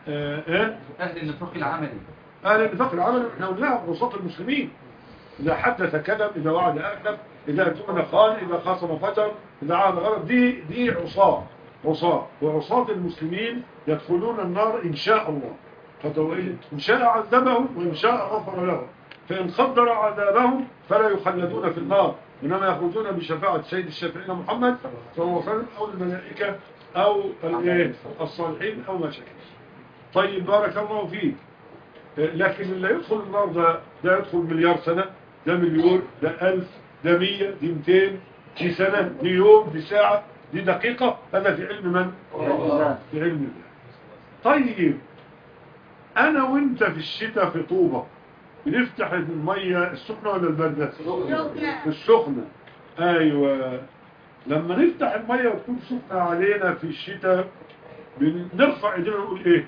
اهل النفاق العملي. اهل النفاق العملي احنا قلناها بوسط المسلمين. اذا حدث كذب، اذا وعد اكذب، اذا اؤتمن خان، اذا خاصم فجر، اذا عاد غلط. دي عصاة وعصاة المسلمين يدخلون النار ان شاء الله. ان شاء عذبهم وان شاء غفر لهم. فان قدر عذابهم فلا يخلدون في النار، انما يخرجون بشفاعة سيد الشافعين محمد صلى الله عليه وسلم او الملائكة او الصالحين او ما شكل. طيب بارك الله فيك. لكن اللي يدخل النار ده يدخل مليار سنة، ده مليون، ده 1000، ده 100، دي 200، دي سنة، دي يوم، دي ساعة، دي دقيقة. هذا في علم من؟ في علم الله. طيب أنا وإنت في الشتاء في طوبة بنفتح المية السخنة ولا الباردة؟ السخنة. أيوة. لما نفتح المية وتكون سخنة علينا في الشتاء بنرفع ايدينا ونقول ايه؟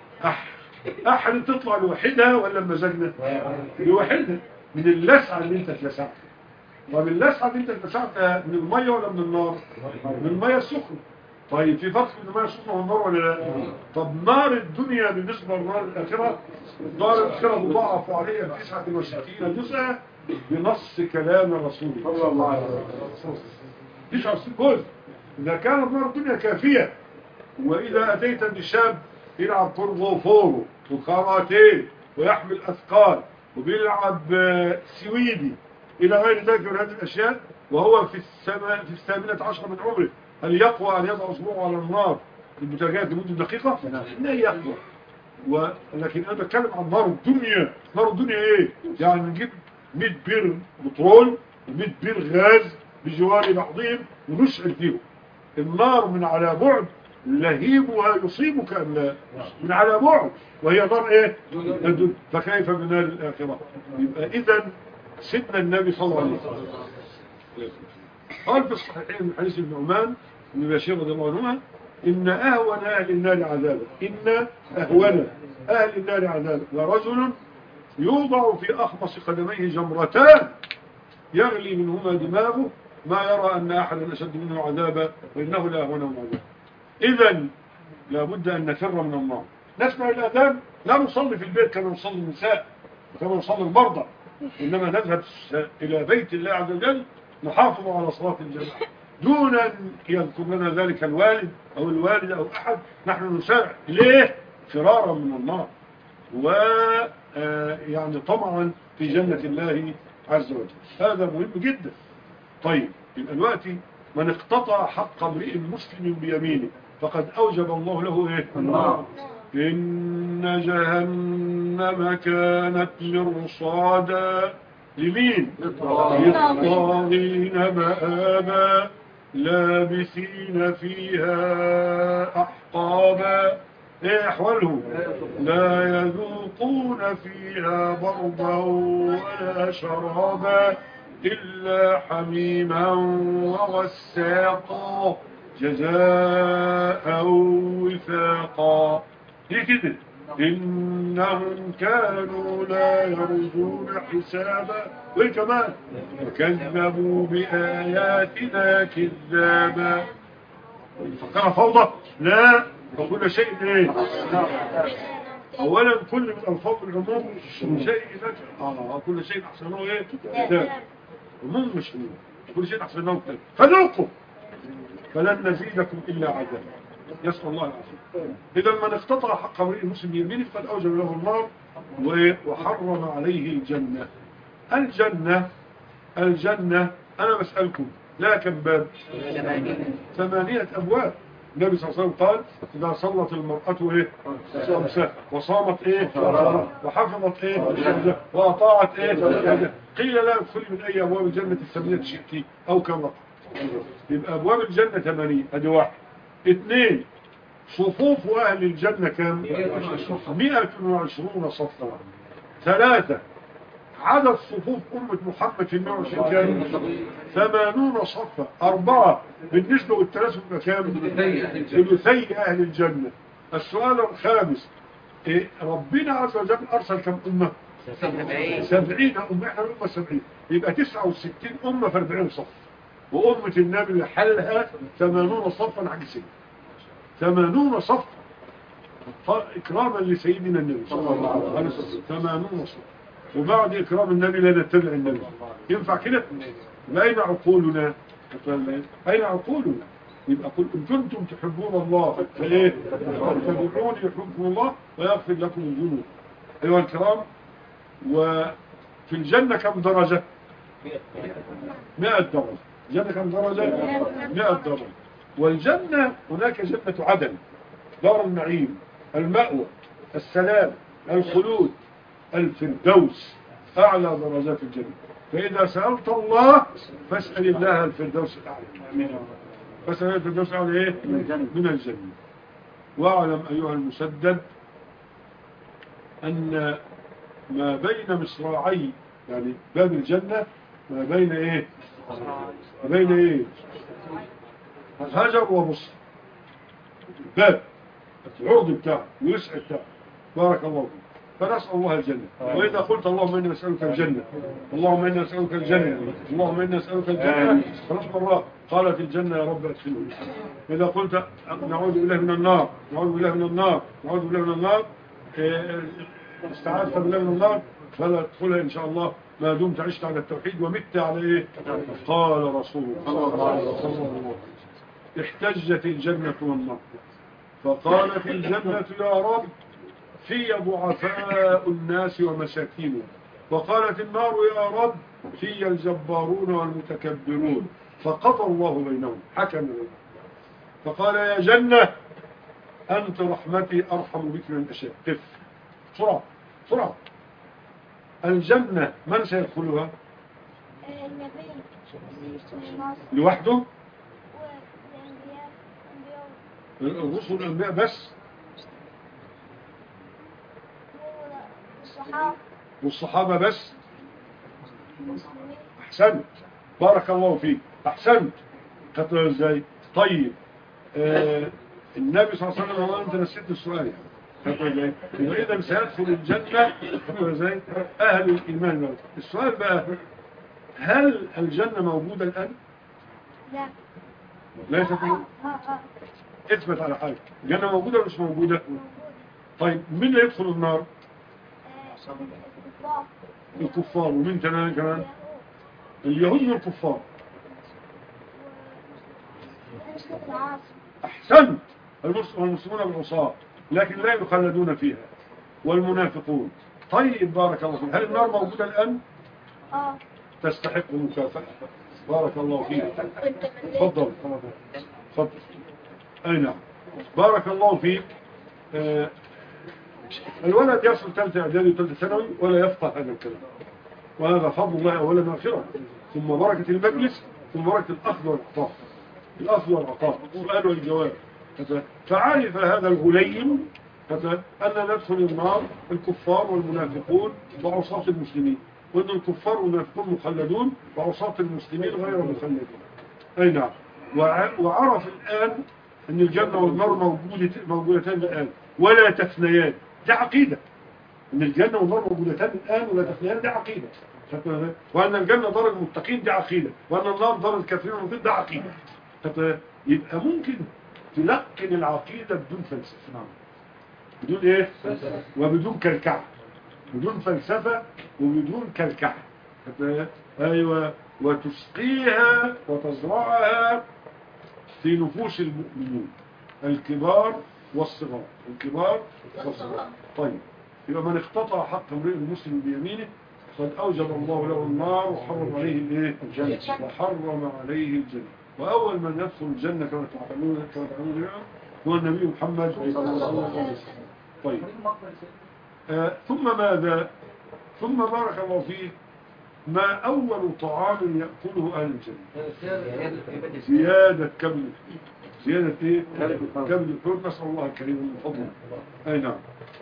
احد تطلع لوحدها ولا بمزاجنا؟ لوحدها، من اللسعة اللي انت اتلسعتها. ومن اللسعة اللي انت اتلسعتها من المية ولا من النار؟ من المية السخنة. طيب في فرق بين المية السخنة والنار ولا لا؟ طب نار الدنيا بالنسبة لنار الآخرة، نار الآخرة مضاعف عليها 69 جزءا بنص كلام الرسول صلى الله عليه وسلم. 69 جزء. إذا كانت نار الدنيا كافية، وإذا أتيت بشاب يلعب كونغو فورو وكاراتيه ويحمل أثقال وبيلعب سويدي إلى غير ذلك من هذه الأشياء وهو في 18 من عمره، هل يقوى أن يضع أصبعه على النار في البوتاجاز لمدة دقيقة؟ لا يقوى. لكن أنا بتكلم عن نار الدنيا. نار الدنيا إيه؟ يعني نجيب 100 بير بترول و100 بير غاز بجوار بعضهم ونشعل فيهم. النار من على بعد لهيبها يصيبك من على بعد، وهي نار ايه؟ الدنيا. فكيف بنار الآخرة؟ يبقى إذن سيدنا النبي صلى الله عليه وسلم قال في الصحيحين من حديث ابن عمان بن بشير رضي الله عنهما: إن أهون أهل النار عذابا، إن أهون أهل النار عذابا لرجل يوضع في أخمص قدميه جمرتان يغلي منهما دماغه ما يرى أن أحدا أشد منه عذابا وإنه لا أهونهم عذابا. إذن لابد أن نفر من النار. نسمع الأذان لا نصلي في البيت كما نصلي النساء وكما نصلي المرضى، إنما نذهب إلى بيت الله عز وجل نحافظ على صلاة الجماعة دون أن يذكر لنا ذلك الوالد أو الوالدة أو أحد. نحن نسارع. ليه؟ فرارا من النار ويعني طمعا في جنة الله عز وجل. هذا مهم جدا. طيب يبقى دلوقتي من اقتطع حق امرئ مسلم بيمينه فقد أوجب الله له ايه؟ النار. إن جهنم كانت مرصادا لمين؟ للطاغين مآبا لابثين فيها أحقابا. ايه احوالهم؟ لا يذوقون فيها بردا ولا شرابا إلا حميما وغساقا جزاء وفاقا. ليه كده؟ إنهم كانوا لا يرجون حسابا وإيه كمان؟ وكذبوا بآياتنا كذابا. فكرة فوضى؟ لا، وكل شيء ايه؟ اولا كل من الفاظ العموم شيء كل شيء احسنه ايه؟ كتاب. عموم مش عموم. كل شيء أحسناه فذوقوا فلن نزيدكم إلا عذابا. يسأل الله العافية. إذا من اقتطع حق امرئ مسلم بيمينه فقد أوجب له النار وحرم عليه الجنة. الجنة أنا بسألكم لا كم باب؟ 8 أبواب. النبي صلى الله عليه وسلم قال إذا صلت المرأة خمسة وصامت وحفظت وأطاعت قيل لا ادخلي من أي أبواب الجنة 8 شئتي أو كم رقم. يبقى أبواب الجنة 8. أدي 1. 2 صفوف أهل الجنة كم؟ 120 صفا. 3 عدد صفوف أمة محمد في 120 كام؟ 80 صفا. 4 بالنسبة للتناسب كام؟ ثلثي أهل الجنة. السؤال الخامس ربنا عز وجل أرسل كم أمة؟ 70 أمة. احنا الأمة 70 يبقى 69 أمة في 40 صف. وأمة النبي حلها 80 صفا عكسين 80 صفا إكراما لسيدنا النبي صلى الله عليه وسلم. 80 صفا. وبعد إكرام النبي لا نتبع النبي. ينفع كده؟ أين عقولنا؟ أين عقولنا؟ يبقى قل إن كنتم تحبون الله فاتبعوني يحبكم الله ويغفر لكم الذنوب. أيها الكرام، وفي الجنة كم درجة؟ 100 درجة. الجنة كم درجة؟ 100 درجة. والجنة هناك جنة عدن، دار النعيم، المأوى، السلام، الخلود، الفردوس، أعلى درجات الجنة. فإذا سألت الله فاسأل الله الفردوس الأعلى. فاسأل الفردوس الأعلى إيه؟ من الجنة. واعلم أيها المسدد أن ما بين مصراعي يعني باب الجنة ما بين إيه؟ ما بين إيه؟ هجر وبصر. باب العرض بتاعه ويسع بتاعه. بارك الله فيك. فنسأل الله الجنة. وإذا قلت اللهم إنا نسألك الجنة، اللهم إنا نسألك الجنة، اللهم إنا نسألك الجنة، 3 مرات قال في الجنة يا رب أدخلني. إذا قلت نعوذ بالله من النار، نعوذ بالله من النار، نعوذ بالله من النار، استعاذت بالله من النار، فلا تدخلها إن شاء الله ما دمت عشت على التوحيد ومت على إيه؟ قال رسول الله صلى الله عليه وسلم احتجت الجنة والنار فقالت الجنة يا رب في ضعفاء الناس ومساكينهم، وقالت النار يا رب في الجبارون والمتكبرون، فقضى الله بينهم حكم بينهم. فقال يا جنة أنت رحمتي أرحم بك من أشياء. قف بسرعة بسرعة. الجنة من سيدخلها؟ لوحده؟ الرسل والأنبياء بس؟ والصحابة بس؟ أحسنت، بارك الله فيك، أحسنت. خطر ازاي؟ طيب النبي صلى الله عليه وسلم أنت نسيت السؤال خطر ازاي؟ إذا سيدخل الجنة خطر ازاي؟ أهل الإيمان بقى. السؤال بقى هل الجنة موجودة الآن؟ لا ليست موجودة. اثبت على حاجة. الجنة موجودة ولا مش موجودة؟ طيب مين اللي يدخل النار؟ الكفار. ومين كمان؟ اليهود والكفار. أحسنت. والمسلمون بالعصاة لكن لا يخلدون فيها والمنافقون. طيب بارك الله فيك. هل النار موجودة الآن؟ تستحق المكافأة. بارك الله فيك. تفضل تفضل. أي نعم. بارك الله فيك. الولد يصل 3 إعدادي و 3 ثانوي ولا يفقه هذا الكلام، وهذا فضل الله أولا وآخرا، ثم بركة المجلس، ثم بركة الأخذ والعطاء. الأخذ والعطاء، السؤال والجواب. فعرف هذا الغليم أن ندخل النار الكفار والمنافقون وعصاة المسلمين، وأن الكفار والمنافقون مخلدون وعصاة المسلمين غير مخلدون. أي نعم. وعرف الآن أن الجنة والنار موجودتان الآن ولا تفنيان. دي عقيدة. أن الجنة والنار موجودتان الآن ولا تفنيان. دي عقيدة. وأن الجنة دار المتقين. دي عقيدة. وأن النار دار الكافرين والمنافقين. دي عقيدة. يبقى ممكن تلقن العقيدة بدون فلسفة. نعم. بدون إيه؟ وبدون كلكعة. بدون فلسفة وبدون كلكعة. أيوة. وتسقيها وتزرعها في نفوس المؤمنين الكبار والصغار. الكبار والصغار. طيب، يبقى من اقتطع حق امرئ المسلم بيمينه قد أوجب الله له النار وحرم عليه الجنة. وحرم عليه الجنة. وأول من يدخل الجنة كما تعلمون هو النبي محمد صلى الله عليه وسلم. طيب، ثم ماذا؟ ثم بارك الله فيه، ما أول طعام يأكله أهل الجنة؟ زيادة كبد. زيادة إيه؟ كبد الحوت. نسأل الله الكريم من فضله. أي نعم.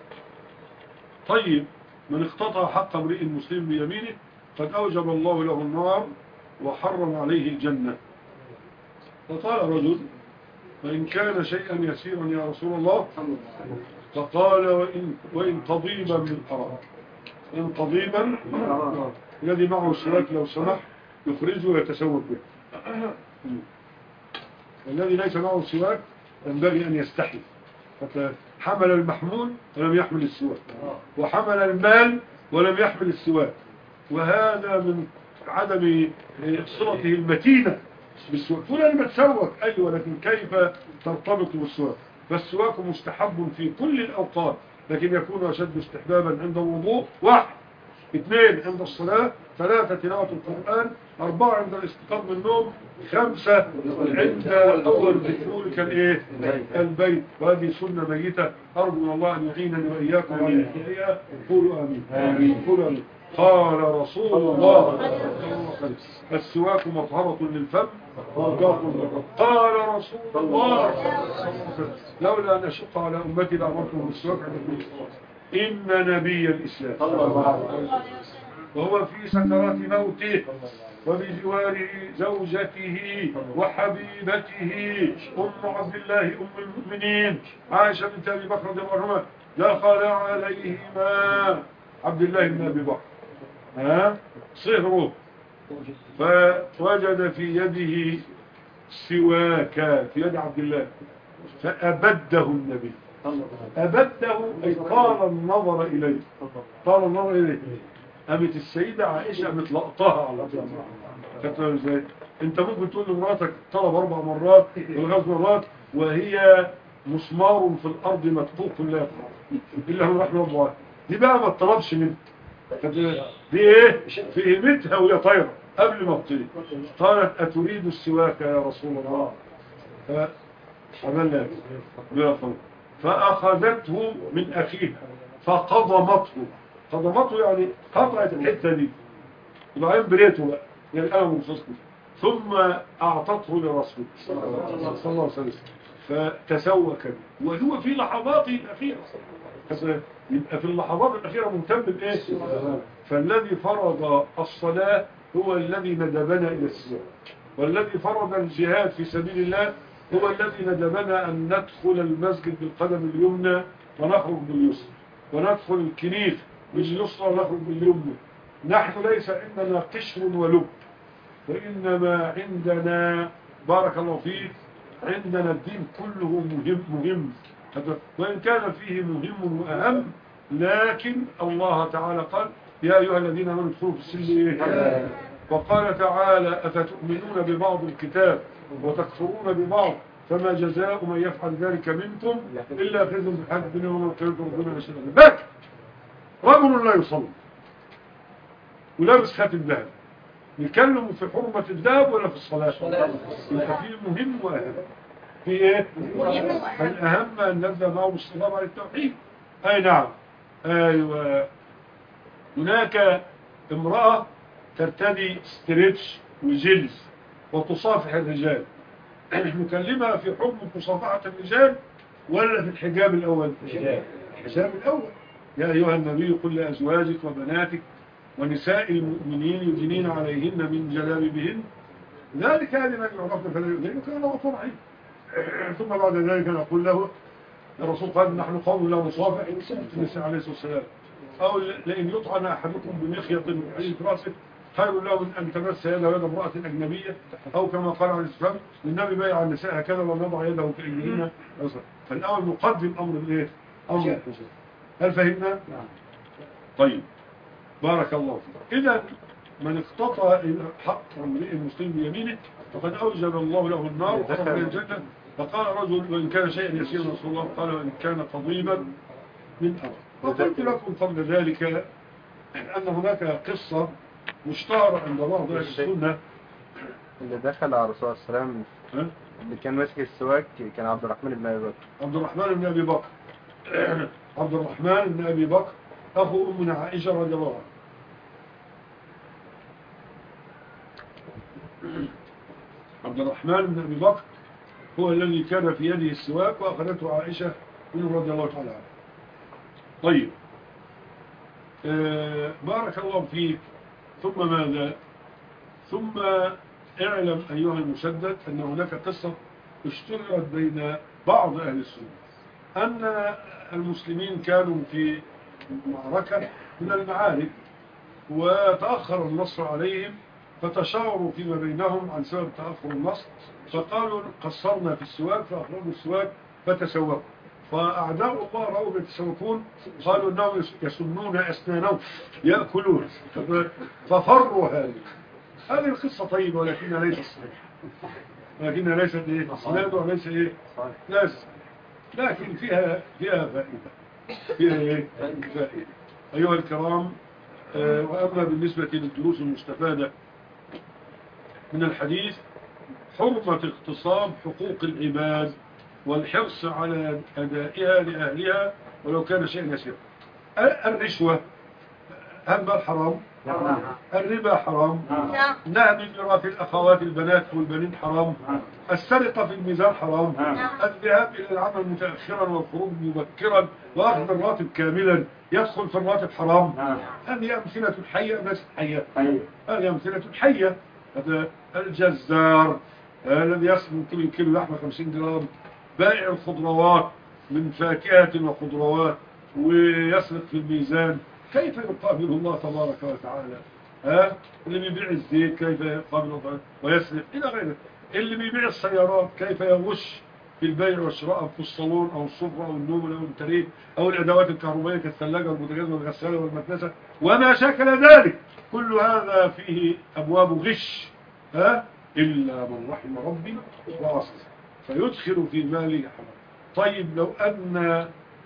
طيب، من اقتطع حق امرئ المسلم بيمينه قد أوجب الله له النار وحرم عليه الجنة. فقال رجل: وإن كان شيئا يسيرا يا رسول الله؟ فقال: وإن قضيبا من أراك. إن قضيبا الذي معه السواك لو سمح يخرجه ويتسوق به. الذي ليس معه السواك ينبغي أن يستحي. حمل المحمول ولم يحمل السواك، وحمل المال ولم يحمل السواك، وهذا من عدم صلته المتينة بالسواك. فلان ما تسوك، أيوة، لكن كيف ترتبط بالسواك؟ فالسواك مستحب في كل الأوقات، لكن يكون أشد استحبابا عند الوضوء. 1، 2 عند الصلاة، 3 تلاوة القرآن، 4 عند الاستيقاظ من النوم، 5 عند أول دخولك البيت. وهذه سنة ميتة، أرجو من الله أن يعينني وإياكم على إحيائها. قولوا آمين. قولوا آمين. قال رسول الله: السواك مطهرة للفم وقاق للرب. قال رسول الله: لولا أن أشق على أمتي لأمرتهم بالسواك عند كل صلاة. إن نبي الإسلام وهو في سكرات موته وبجواره زوجته وحبيبته أم عبد الله أم المؤمنين عائشة بنت أبي بكر رضي الله عنها دخل عليهما عبد الله بن أبي بكر صهره فوجد في يده سواكا في يد عبد الله فأبده النبي. أبده أي طال النظر إليه. طال النظر إليه. قامت السيدة عائشة متلقطها على طول. ازاي؟ انت ممكن تقول لمراتك طلب 4 مرات و5 مرات وهي مسمار في الارض مدقوق لا يطلع الا من رحمه الله. دي بقى ما تطلبش منك. دي ايه؟ فهمتها وهي طايره قبل ما تطير. قالت: اتريد السواك يا رسول الله؟ فعملنا فاخذته من اخيها فقضمته. قضمته يعني قطعت الحته دي وبعدين بريته بقى يعني القلم وصلته، ثم اعطته لرسول صلى الله عليه وسلم فتسوك به. وهو في لحظاته الاخيره، يبقى في اللحظات الاخيره مهتم بايه؟ فالذي فرض الصلاه هو الذي ندبنا الى السواك، والذي فرض الجهاد في سبيل الله هو الذي ندبنا ان ندخل المسجد بالقدم اليمنى ونخرج باليسرى، وندخل الكنيف باليسرى ونخرج باليمنى. نحن ليس عندنا قشر ولب، وإنما عندنا بارك الله فيك عندنا الدين كله مهم وإن كان فيه مهم وأهم، لكن الله تعالى قال: يا أيها الذين آمنوا ادخلوا في السلم وقال تعالى: أفتؤمنون ببعض الكتاب وتكفرون ببعض فما جزاء من يفعل ذلك منكم إلا خزي في الحياة الدنيا ويوم القيامة ربنا يشهد. بك رجل لا يصلي ولابس خاتم ذهب، نتكلم في حرمة الذهب ولا في الصلاة؟ يبقى فيه مهم وأهم. في ايه؟ الأهم أن نبدأ معه بالصلاة على التوحيد. أي نعم. أيوة. هناك امرأة ترتدي ستريتش وجيلز وتصافح الرجال. نكلمها في حكم مصافحة الرجال ولا في الحجاب الأول؟ الحجاب الأول. يا أيها النبي قل لأزواجك وبناتك ونساء المؤمنين يدنين عليهن من جلابيبهن ذلك أدنى أن يعرفن فلا يؤذين كان غفورا رحيما. ثم بعد ذلك نقول له: الرسول قال: نحن قوم لا نصافح النساء عليه الصلاة والسلام، أو لئن يطعن أحدكم بمخيط من حديد رأسه خير له من أن تمس يده يد امرأة أجنبية، أو كما قال عليه الصلاة والسلام: النبي بايع النساء هكذا ونضع يده في أيديهن. فالأول نقدم أمر الإيه؟ أمر الحجاب. هل فهمنا؟ طيب، بارك الله فيك. إذا من اقتطع حق امرئ مسلم بيمينه فقد اوجب الله له النار وخرج من الجنه. فقال رجل وان كان شيئا يسيرا رسول الله قال وان كان قضيبا من ارض. وقلت لكم قبل ذلك ان هناك قصه مشتهره عند بعض اهل السنه. اللي دخل على الرسول صلى الله عليه وسلم اللي كان ماسك السواك كان عبد الرحمن بن ابي بكر. عبد الرحمن بن ابي بكر عبد الرحمن بن ابي بكر اخو امنا عائشه رضي الله عنها. عبد الرحمن بن ابي بكر هو الذي كان في يده السواك واخذته عائشه منه رضي الله تعالى عنها. طيب بارك الله فيك. ثم ماذا؟ ثم اعلم ايها المسدد ان هناك قصه اشتهرت بين بعض اهل السنه ان المسلمين كانوا في معركه من المعارك وتاخر النصر عليهم فتشاوروا فيما بينهم عن سبب تاخر النصر فقالوا قصرنا في السواك فاخرجوا السواك فتسوقوا فاعداء الله راوا يتسوقون قالوا انهم يسنون اسنانهم ياكلون ففروا هذه القصه طيبه ولكنها ليست صحيحه لكنها ليست ايه اسناد وليس ايه ليس لكن فيها فائده ايه فائده ايها الكرام. واما بالنسبه للدروس المستفاده من الحديث حرمه اغتصاب حقوق العباد والحرص على ادائها لاهلها ولو كان شيئا يسيرا. الرشوه هل حرام؟ الربا حرام. نهب ميراث الاخوات البنات والبنين حرام. السرقه في الميزان حرام. الذهاب الى العمل متاخرا والخروج مبكرا واخذ الراتب كاملا يدخل في الراتب حرام. هذه امثله حيه ليست حيه. هذه امثله حيه. هذا الجزار الذي يصل كل كيلو لحمه 50 جرام. بائع الخضروات من فاكهه وخضروات ويسرق في الميزان كيف يقابل الله تبارك وتعالى؟ اللي بيبيع الزيت كيف يقابل الله ويسرق الى غيره. اللي بيبيع السيارات كيف يغش في البيع والشراء في الصالون او السفره او النوم او التريد او الادوات الكهربائيه كالثلاجه والبوتاجاز والغساله والمكنسه وما شاكل ذلك. كل هذا فيه ابواب غش الا من رحم ربي واصل فيدخل في ماله حرام. طيب لو ان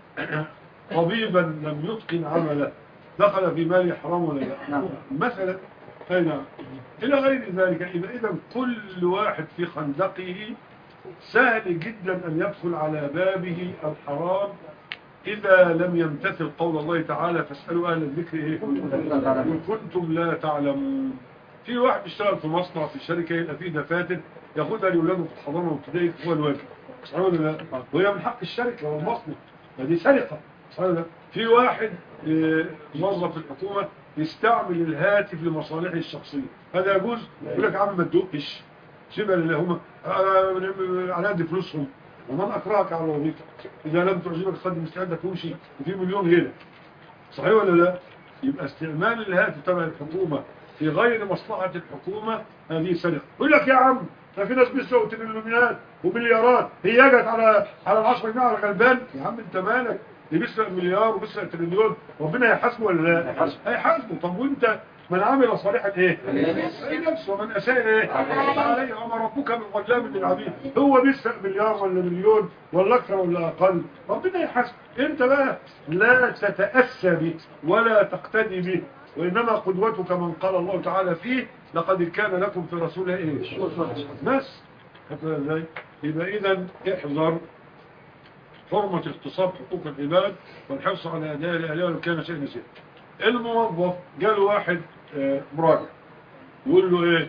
طبيبا لم يتقن عمله دخل في ماله حرام ولا لا؟ مثلا نعم الى غير ذلك. اذا كل واحد في خندقه سهل جدا ان يدخل على بابه الحرام اذا لم يمتثل قول الله تعالى فاسالوا اهل الذكر ان كنتم لا تعلمون. في واحد يشتغل في مصنع في شركه يبقى فيه دفاتر ياخدها لاولاده في الحضانه والابتدائي هو الواجب وهي من حق الشركه والمصنع فدي سرقه. في واحد موظف الحكومة يستعمل الهاتف لمصالحه الشخصية هذا يجوز؟ يقول لك يا عم ما تدقش سيبها اللي هم على قد فلوسهم ومن أكرهك على وظيفة إذا لم تعجبك خد مستعدة تمشي وفي مليون غيرك. صحيح ولا لا؟ يبقى استعمال الهاتف تبع الحكومة في غير مصلحة الحكومة هذه سرقة. يقول لك يا عم في ناس بيسرقوا تريليونات ومليارات هي جت على ال10 جنيه على الغلبان. يا عم انت مالك؟ اللي بيسرق مليار وبيسرق تريليون ربنا يحاسبه ولا لا؟ هيحاسبه. طب وانت من عمل صالحا ايه؟ نفسه. ومن اساء ايه؟ عليه. وما ربك من ظلام للعبيد. هو بيسرق مليار ولا مليون ولا اكثر ولا اقل ربنا يحاسبه. انت بقى لا تتاسى به ولا تقتدي به وانما قدوتك من قال الله تعالى فيه لقد كان لكم في رسول ايه؟ بس ازاي؟ يبقى اذا احذر حرمة اغتصاب حقوق العباد والحرص على أداء لأهلها ولو كان شيء نسير. الموظف جاله واحد مراجع يقول له ايه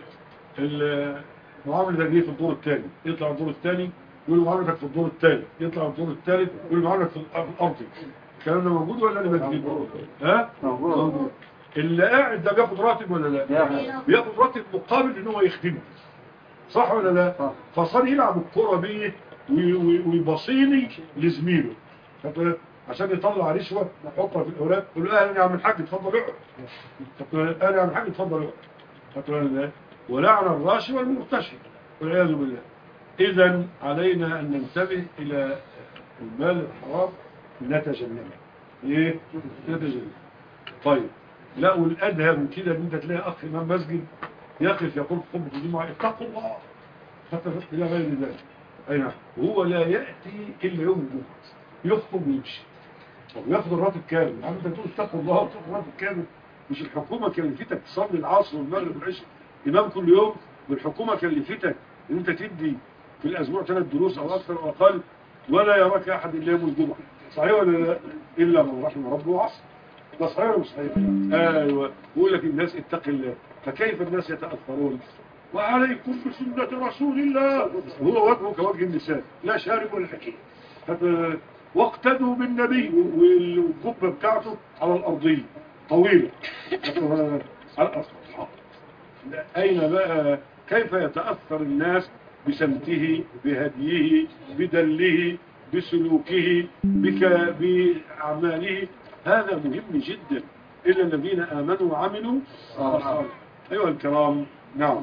المعاملة ده في الدور الثاني يطلع الدور الثاني يقول له معاملتك في الدور الثاني يطلع الدور الثالث يقول له معاملتك في الأرضي. الكلام ده موجود ولا اللي موجود؟ موجود. اللي قاعد ده بياخد راتب ولا لا؟ بياخد راتب مقابل ان هو يخدمه. صح ولا لا؟ فصار يلعب الكرة بيه ويبصيني لزميله عشان يطلع رشوه يحطها في الاوراق يقول له اهلا يا عم الحاج اتفضل اقعد. اهلا يا عم الحاج اتفضل اقعد. ولعن الراشي والمرتشي والعياذ بالله. اذا علينا ان ننتبه الى المال الحرام نتجنبه. ايه؟ نتجنبه. طيب لا والأدهى من كده ان انت تلاقي اخ امام مسجد يقف يقول في خطبة الجمعة اتقوا الله حتى الى غير ذلك. اي نعم. وهو لا ياتي الا يوم الجمعة يخطب ويمشي وياخد الراتب كامل. يعني انت تقول اتقوا الله وتاخد الراتب كامل. مش الحكومة كلفتك تصلي العصر والمغرب والعشاء امام كل يوم، والحكومة كلفتك ان انت تدي في الاسبوع 3 دروس او اكثر او اقل، ولا يراك احد الا يوم الجمعة. صحيح ولا لا؟ الا من رحم ربه وعصر. ده صحيح ولا مش صحيح؟ ايوه. بيقول لك الناس اتق الله، فكيف الناس يتاثرون؟ وعليكم بسنه رسول الله، هو وجهه كوجه النساء لا شارب ولا حكيم. واقتدوا بالنبي، والجبه بتاعته على الارضيه طويله على الارض. اين بقى كيف يتاثر الناس بسمته بهديه بدله بسلوكه باعماله؟ هذا مهم جدا. إلا الذين آمنوا وعملوا الصالحات. أيها الكرام، نعم.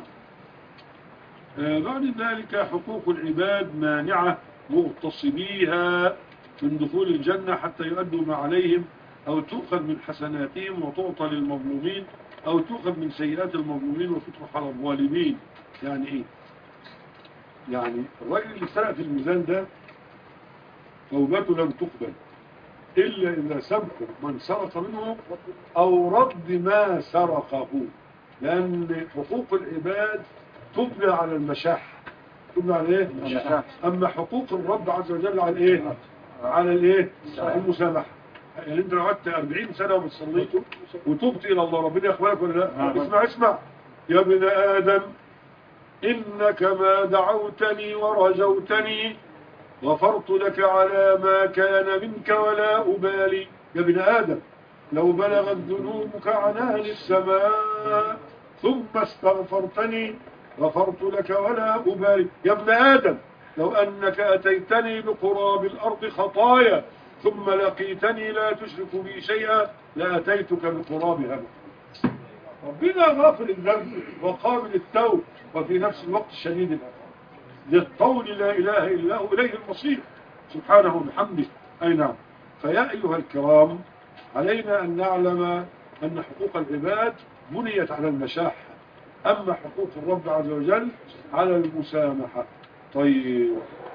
بعد ذلك حقوق العباد مانعة مغتصبيها من دخول الجنة حتى يؤدوا ما عليهم، أو تؤخذ من حسناتهم وتعطى للمظلومين، أو تؤخذ من سيئات المظلومين وتطرح على الظالمين. يعني إيه؟ يعني الراجل اللي سرق في الميزان ده توبته لم تقبل إلا إذا سبق من سرق منه أو رد ما سرقه، لأن حقوق العباد تبنى على المشاحة. تبنى على إيه؟ المشاحة. أما حقوق الرب عز وجل على إيه؟ على الإيه؟ المسامحة. يعني أنت لو قعدت 40 سنة وبتصليت وتبت إلى الله، ربنا يقبلك ولا لا؟ اسمع يا ابن آدم إنك ما دعوتني ورجوتني غفرت لك على ما كان منك ولا أبالي. يا ابن آدم لو بلغت ذنوبك عنان السماء ثم استغفرتني غفرت لك ولا أبالي. يا ابن آدم لو أنك أتيتني بقراب الأرض خطايا ثم لقيتني لا تشرك بي شيئا لأتيتك بقرابها. ربنا غافل الذنب وقابل التوب، وفي نفس الوقت شديد العقاب. للقول لا إله إلا هو إليه المصير سبحانه وبحمده. أي نعم. فيا أيها الكرام، علينا أن نعلم أن حقوق العباد بنيت على المشاحة، أما حقوق الرب عز وجل على المسامحة. طيب،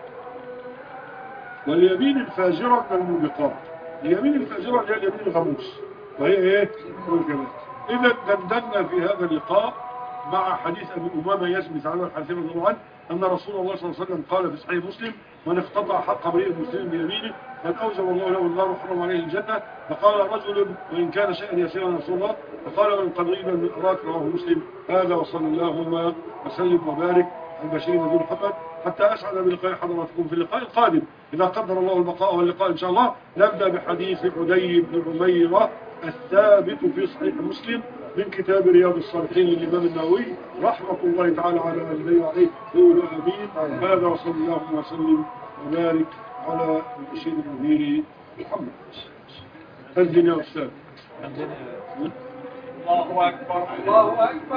واليمين الفاجرة من الموبقات. اليمين الفاجرة هي اليمين الغموس، وهي إيه؟ إذا دندنا في هذا اللقاء مع حديث أبي أمامة يزمي عنه الحديث رضي الله عنه أن رسول الله صلى الله عليه وسلم قال في صحيح مسلم: من اقتطع حق امرئ مسلم بيمينه قد أوجب الله له النار وحرم عليه الجنة. فقال رجل: وإن كان شيئا يسيرا يا رسول الله؟ فقال: من قريبا من أراك. رواه مسلم. هذا وصلى اللهم وسلم وبارك على البشير نبي محمد، حتى أسعد بلقاء حضراتكم في اللقاء القادم إذا قدر الله البقاء واللقاء إن شاء الله. نبدأ بحديث عدي بن عميرة الثابت في صحيح مسلم من كتاب رياض الصالحين للإمام النووي رحمة الله تعالى على والديه وعليه. قولوا آمين. هذا وصلى الله وسلم وبارك على البشير النذير محمد. الدنيا والسلام. الله أكبر الله أكبر.